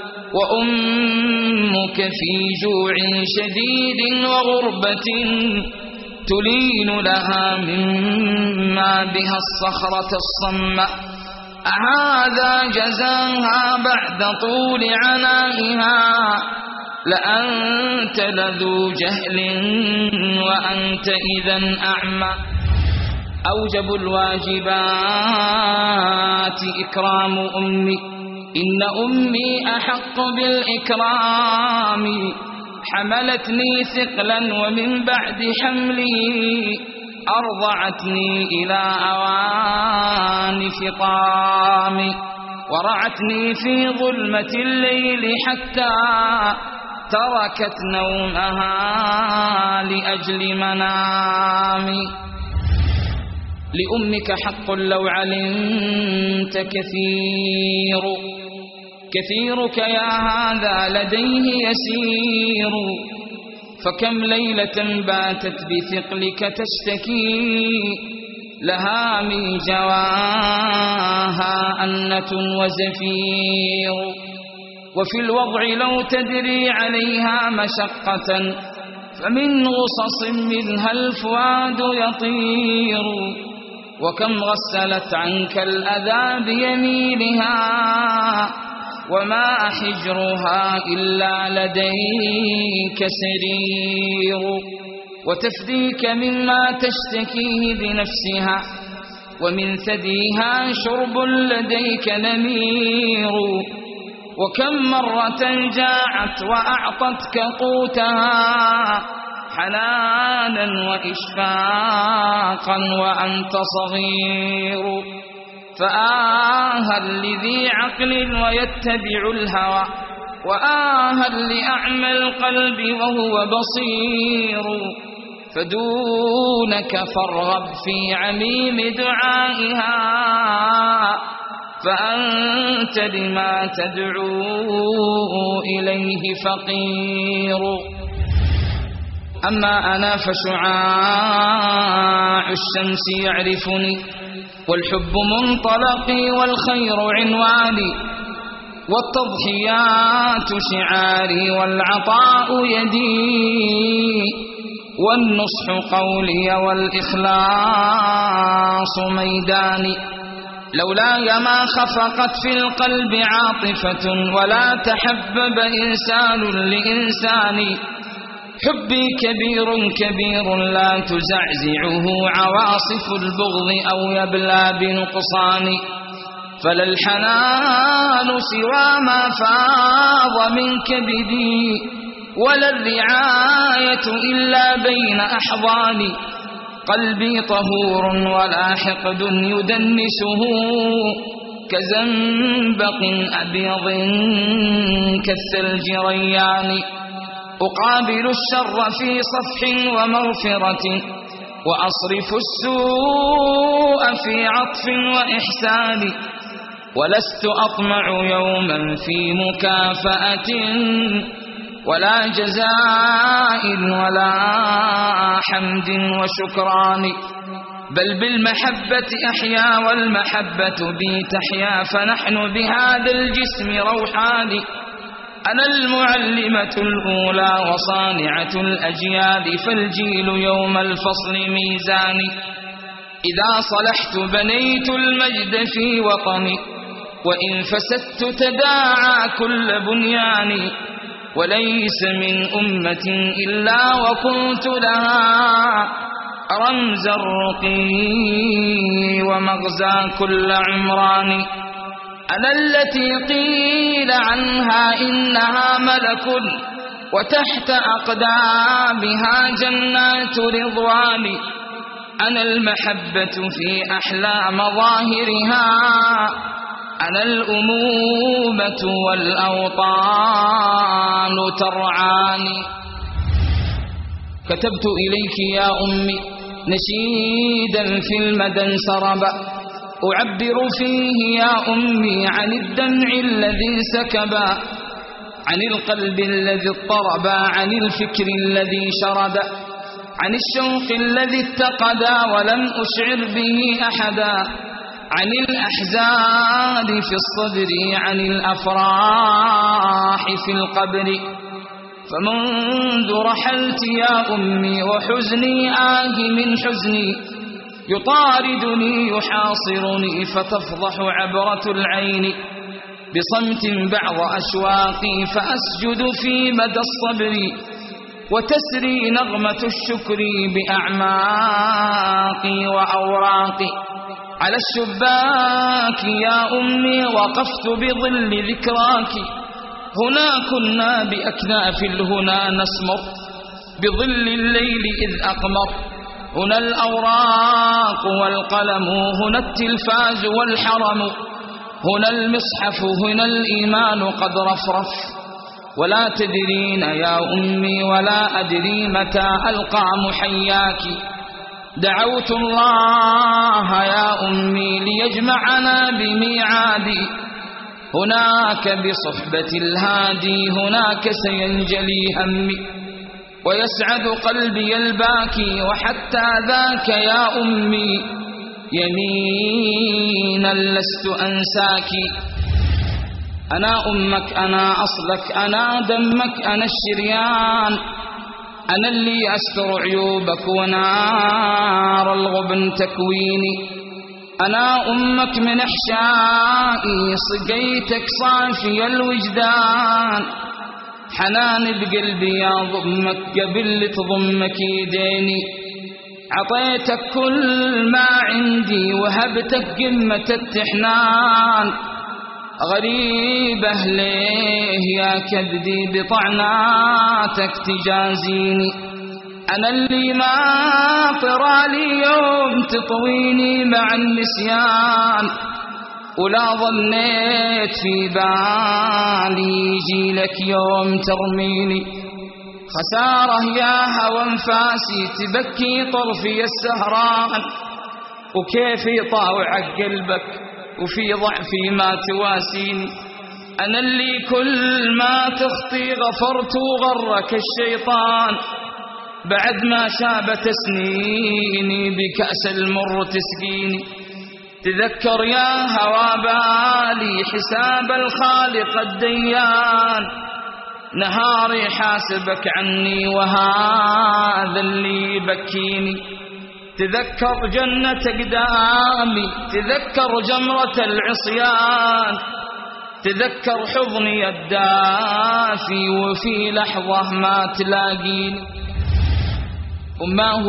وأمك في جوع شديد وغربة تلين لها مما بها الصخرة الصمة أهذا جزاها بعد طول عنائها لأنت لذو جهل وأنت إذن أعمى أوجب الواجبات إكرام أمي إن أمي أحق بالإكرام حملتني ثقلا ومن بعد حملي أرضعتني إلى أوان فطامي ورعتني في ظلمة الليل حتى تركت نومها لأجل منامي لأمك حق لو علمت كثيرك يا هذا لديه يسير فكم ليلة باتت بثقلك تشتكي لها من جواها أنة وزفير وفي الوضع لو تدري عليها مشقة فمن غصص منها الفؤاد يطير وكم غسلت عنك الأذى بيمينها وما حجرها إلا لديك سرير وتفديك مما تشتكيه بنفسها ومن ثديها شرب لديك نمير وكم مرة جاعت وأعطتك قوتها حنانا وإشفاقا وأنت صغير فآها لذي عقل ويتبع الهوى وآها لأعمى القلب وهو بصير فدونك فارغب في عميم دعائها فأنت لما تدعو إليه فقير أما أنا فشعاع الشمس يعرفني والحب منطلقي والخير عنواني والتضحيات شعاري والعطاء يدي والنصح قولي والإخلاص ميداني لولاي ما خفقت في القلب عاطفة ولا تحبب إنسان لإنسان حبي كبير كبير لا تزعزعه عواصف البغض أو يبلى بنقصان فلا الحنان سوى ما فاض من كبدي ولا الرعاية إلا بين أحضاني قلبي طهور ولا حقد يدنسه كزنبق أبيض كالثلج ريان أقابل الشر في صفح ومغفرة وأصرف السوء في عطف وإحسان ولست أطمع يوما في مكافأة ولا جزاء ولا حمد وشكران بل بالمحبة أحيا والمحبة بي تحيا فنحن بهذا الجسم روحان أنا المعلمة الأولى وصانعة الأجيال فالجيل يوم الفصل ميزاني إذا صلحت بنيت المجد في وطني وإن فسدت تداعى كل بنياني وليس من أمة إلا وكنت لها رمز الرقي ومغزى كل عمران أنا التي قيل عنها إنها ملك وتحت أقدامها جنات رضوان. أنا المحبة في أحلى مظاهرها، أنا الأمومة والأوطان ترعاني. كتبت إليك يا أمي نشيدا في المدى انسربا، أعبر فيه يا أمي عن الدمع الذي سكبا، عن القلب الذي اضطربا، عن الفكر الذي شردا، عن الشوق الذي اتقدا ولم أشعر به أحدا، عن الأحزان في الصدر، عن الأفراح في القبر. فمنذ رحلت يا أمي وحزني آه من حزني، يطاردني يحاصرني فتفضح عبرة العين. بصمت بعض أشواقي فأسجد في مدى الصبر، وتسري نغمة الشكر بأعماقي وأوراقي. على الشباك يا أمي وقفت بظل ذكراك، هنا كنا بأكناف الهنا نسمر بظل الليل إذ أقمر. هنا الأوراق والقلم، هنا التلفاز والحرم، هنا المصحف، هنا الإيمان قد رفرف. ولا تدرين يا أمي ولا أدري متى ألقى محياك. دعوت الله يا أمي ليجمعنا بميعادي، هناك بصحبة الهادي، هناك سينجلي همي ويسعد قلبي الباكي. وحتى ذاك يا أمي يمينا لست أنساك. أنا أمك، أنا أصلك، أنا دمك، أنا الشريان، أنا اللي أستر عيوبك ونار الغبن تكويني. أنا أمك من أحشائي، سقيتك صافي الوجدان، حنان بقلبي يا ضمك قبل تضمك يديني. عطيتك كل ما عندي وهبتك قمة التحنان، غريبة ليه يا كبدي بطعناتك تجازيني. أنا اللي ما طرالي يوم تطويني مع النسيان، ولا ظنيت في بالي يجي لك يوم ترميني. خسارة يا هوى انفاسي تبكي طرفي السهران، وكيف يطاوع قلبك وفي ضعفي ما تواسيني. أنا اللي كل ما تخطي غفرت وغرك الشيطان، بعد ما شابت سنيني بكأس المر تسقيني. تذكر يا هوى بالي حساب الخالق الديان، نهاري حاسبك عني وهذا اللي بكيني. تذكر جنة قدامي، تذكر جمرة العصيان، تذكر حضني الدافي وفي لحظة ما تلاقيني. أماه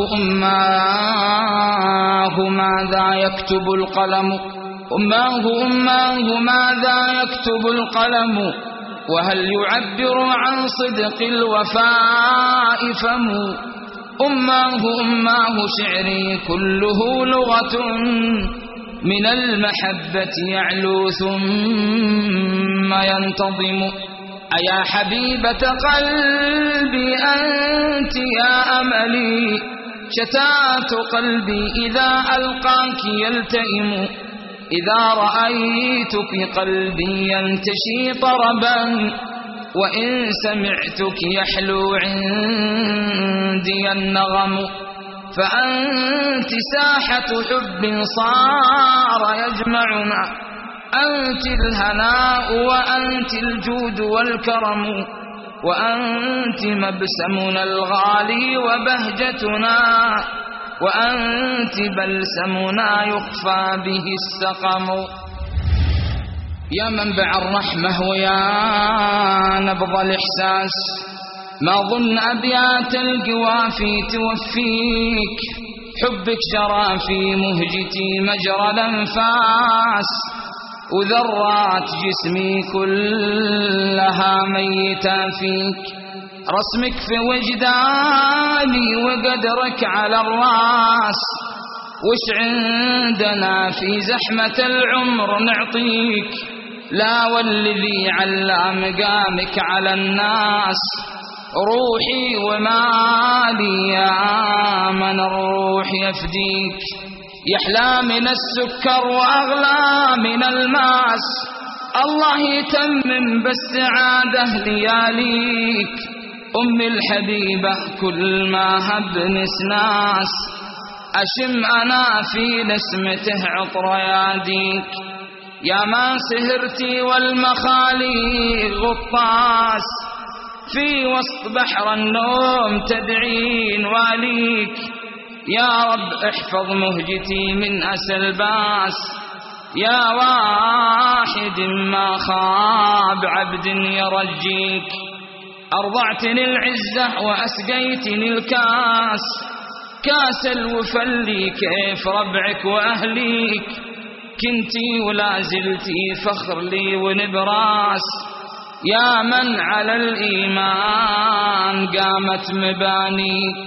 أماه ماذا يكتب القلم، أماه أماه ماذا يكتب القلم، وهل يعبر عن صدق الوفاء فم. أماه أماه شعري كله لغة من المحبة يعلو ثم ينتظم. أيا حبيبة قلبي أنت يا أملي، شتات قلبي إذا ألقاك يلتئم. إذا رأيتك قلبي ينتشي طربا، وإن سمعتك يحلو عندي النغم. فأنت ساحة حب صار يجمعنا، أنت الهناء وأنت الجود والكرم، وأنت مبسمنا الغالي وبهجتنا، وأنت بلسمنا يخفى به السقم. يا منبع الرحمة ويا نبض الإحساس، ما ظن أبيات القوافي توفيك. حبك جرى في مهجتي مجرى الأنفاس، وذرات جسمي كلها ميتة فيك، رسمك في وجداني وقدرك على الراس، وش عندنا في زحمة العمر نعطيك، لا والذي على مقامك على الناس، روحي ومالي يا من الروح يفديك، يحلى من السكر وأغلى من الماس، الله يتمم بالسعادة لياليك، أم الحبيبة كل ما هب نسناس، أشم أنا في نسمته عطر ياديك، يا ما سهرتي والمخاليق غطاس، في وسط بحر النوم تدعين واليك، يا رب احفظ مهجتي من أسى الباس، يا واحد ما خاب عبد يرجيك، أرضعتني العزة وأسقيتني الكاس، كاس الوفلي كيف ربعك وأهليك، كنتي ولا زلتي فخر لي ونبراس، يا من على الإيمان قامت مبانيك.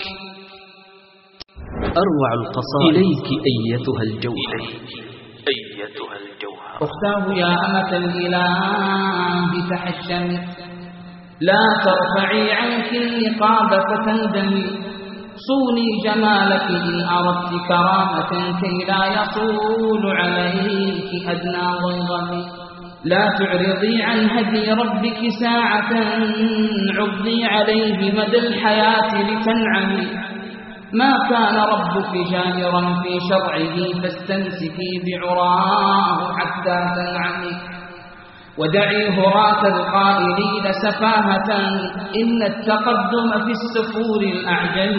أروع القصائد إليك أيتها الجوهر، أيتها الجوهر. أختاه يا أمة الإله تحشمي، لا ترفعي عنك النقاب فتندمي، صوني جمالك إن أردت كرامة كي لا يطول عليك أدنى ضيغمي، لا تعرضي عن هدي ربك ساعة، عضي عليه مدى الحياة لتنعمي، ما كان ربك جائرا في شرعه فاستمسكي بعراه حتى تنعمي، ودعي هراة القائلين سفاهة، إن التقدم في السفور الأعجم،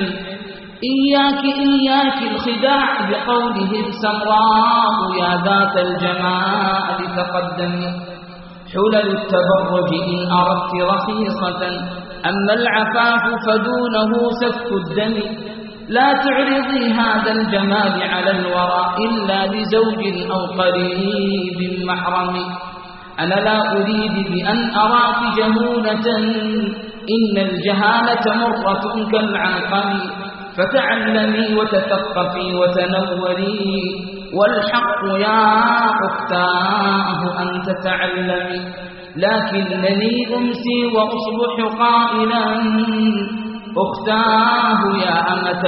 إياك الخداع بقوله سمراء يا ذات الجمال تقدمي، حلل التبرج إن أردت رخيصة، أما العفاف فدونه سفك الدم، لا تعرضي هذا الجمال على الورى إلا لزوج أو قريب محرم، أنا لا أريد بأن أراك جهولة، إن الجهالة مرة كالعنقم، فتعلمي وتثقفي وتنوري، والحق يا أختاه أن تتعلمي، لكنني أمسي وأصبح قائلا، أختاه يا أمة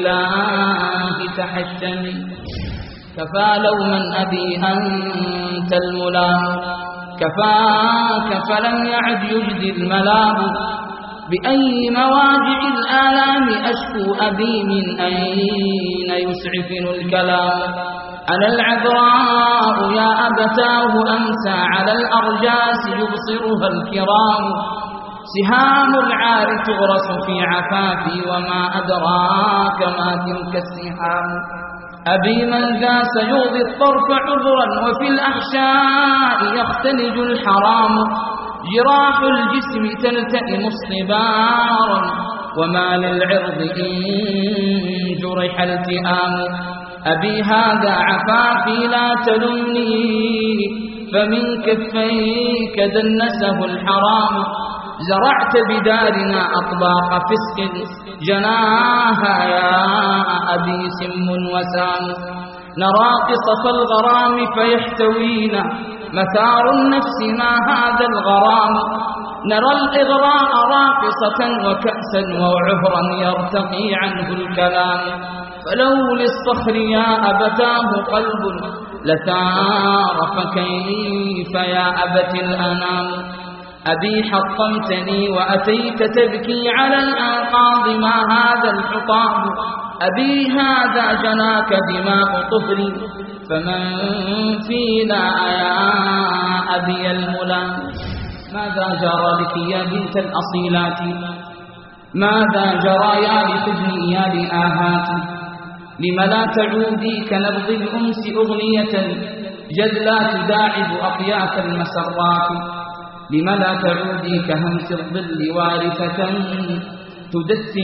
الإله تحشمي، كفى لوما أبي أنت الملام، كفاك فلم يعد يجدي الملام، بأي مواجع الآلام أشكو أبي، من أين يسعفن الكلام، أنا العذراء يا أبتاه أمسى على الأرجاس يبصرها الكرام، سهام العار تغرس في عفافي، وما أدراك ما تلك السهام، أبي من ذا سيغضي الطرف عذرا، وفي الأحشاء يختلج الحرام، جراح الجسم تلتئم اصطبارا، وما للعرض إن جرح التئام، أبي هذا عفافي لا تلمني، فمن كفيك دنسه الحرام، زرعت بدارنا أطباق فسق، جناها يا أبي سم وسام، نرى قصص الغرام فيحتوينا، مثار النفس ما هذا الغرام، نرى الإغراء راقصة وكأسا وعهرا يرتقي عنه الكلام، فلو للصخر يا أبتاه قلب لثار، فكيف يا أبت الأنام، أبي حطمتني وأتيت تبكي على الأنقاض، ما هذا الحطام، أبي هذا جناك دماء طهري، فمن فينا يا أبي الملام، ماذا جرى لك يا بنت الأصيلات، ماذا جرى يا لحزني يا لآهات، لم لا تعودي كنبض الأمس أغنية، جدلا تداعب أطياف المسرات، لم لا تعودي كهمس الظل وارثة،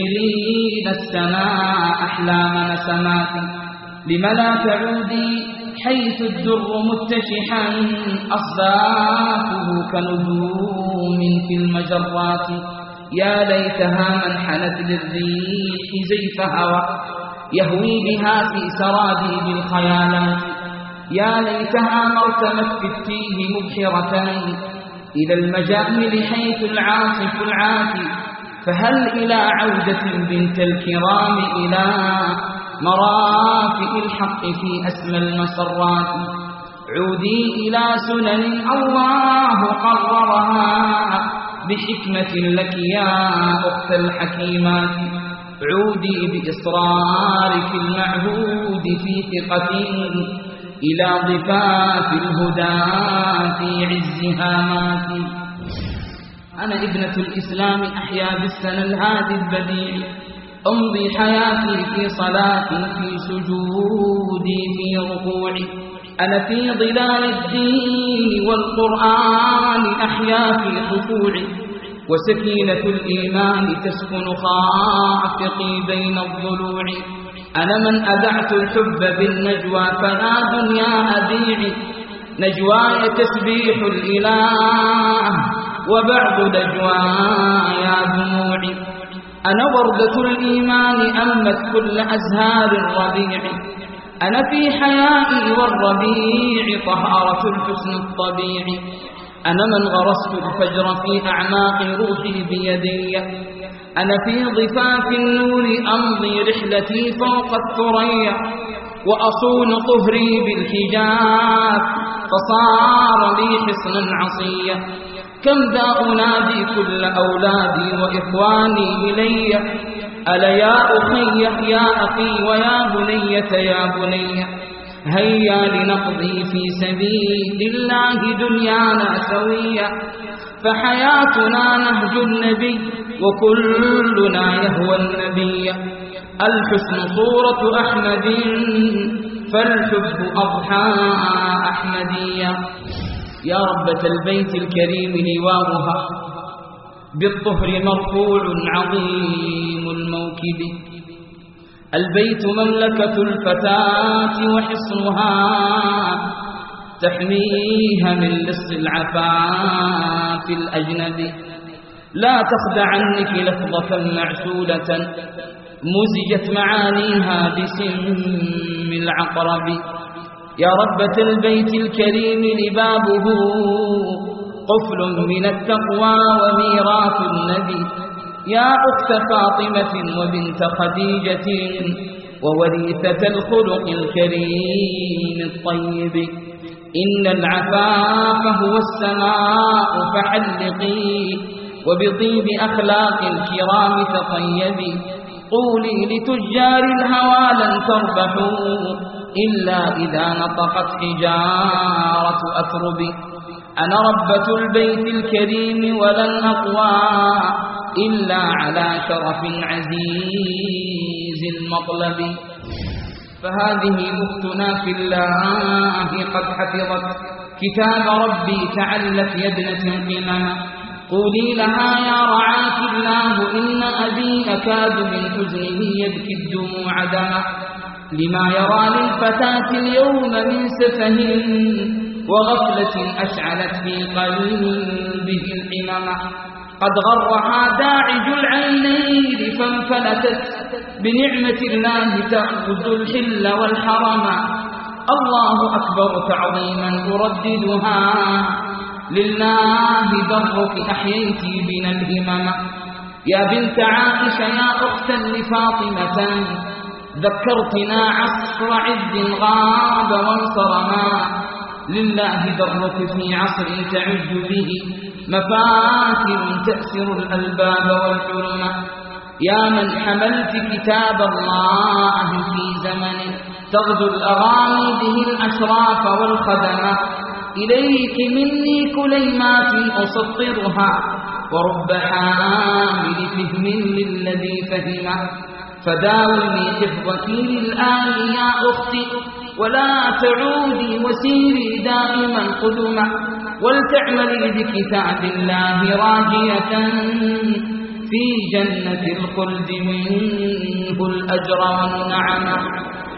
تدثرين السماء أحلام نسمات، لم لا تعودي حيث الدر متشحا أصدافه كنجوم في المجرات. يا ليتها من حنت للريح زيف هوى يهوي بها في سراديب الخيالات. يا ليتها مرتمت في التيه مبحرة إلى المجامل حيث العاصف العاتي. فهل إلى عودة بنت الكرام إلى مرافئ الحق في أسمى المسرات. عودي إلى سنن الله قررها بحكمة لك يا أخت الحكيمات. عودي بإصرارك المعهود في ثقة إلى ضفاف الهدى في عز هاماتي. أنا ابنة الإسلام أحيا بالسنة الهادي البديع. أمضي حياتي في صلاة في سجودي في ركوعي. أنا في ظلال الدين والقرآن أحيا في خشوعي. وسكينة الإيمان تسكن خافقي بين الضلوع. أنا من أدعت الحب بالنجوى فلا دنيا أبيعي. نجواي تسبيح الإله وبعد نجوايا دموعي. أنا وردة الإيمان أمت كل أزهار الربيع. أنا في حيائي والربيع طهارة الحسن الطبيعي. أنا من غرست الفجر في أعماق روحي بيدي. أنا في ضفاف النور أمضي رحلتي فوق الثريا. وأصون طهري بالحجاب فصار لي حصنا عصيا. كم ذا أنادي كل أولادي وإخواني إلي. ألا يا أخي يا أخي ويا بنية يا بني. هيا لنقضي في سبيل الله دنيانا سويا. فحياتنا نهج النبي وكلنا يهوى النبي. الحسن صورة أحمد فالحب أضحى أحمديا. يا ربة البيت الكريم لواؤها بالطهر مرفوع عظيم الموكب. البيت مملكة الفتاة وحصنها تحميها من لص العفاف الأجنبي. لا تخدعنك لفظة معسولة مزجت معانيها بسم العقرب. يا ربة البيت الكريم لبابه قفل من التقوى وميراث النبي. يا أخت فاطمة وبنت خديجة ووريثة الخلق الكريم الطيب. إن العفاف هو السماء فحلقي وبطيب أخلاق الكرام تطيبي. قولي لتجار الهوى لن تربحوا إلا إذا نطقت حجارة أثرب. أنا ربة البيت الكريم ولن أقوى إلا على شرف عزيز المطلب. فهذه أختنا في الله قد حفظت كتاب ربي تعلت يا ابنة قمما. قولي لها يا رعاك الله إن أبي أكاد من حزنه يبكي الدموع دما. لما يرى للفتاة اليوم من سفه وغفلة أشعلت في قلبه الحمما. قد غرها داعج العينين فانفلتت بنعمة الله تأخذ الحل والحرم. الله أكبر تعظيما أرددها لله درك أحييت بنا الهمم. يا بنت عائشة يا أختا لفاطمة ذكرتنا عصر عز غاب وانصرما. لله درك في عصر تعج به مفاتن تأسر الألباب والحرم. يا من حملت كتاب الله في زمن تغدو الأغاني به الأشراف والخدم. إليك مني كليمات أسطرها ورب حامل فهم للذي فهم. فداومي حفظك للآن يا أختي ولا تعودي وسيري دائما قدما. ولتعملي بكتاب الله راجية في جنة الخلد منه الأجر والنعم.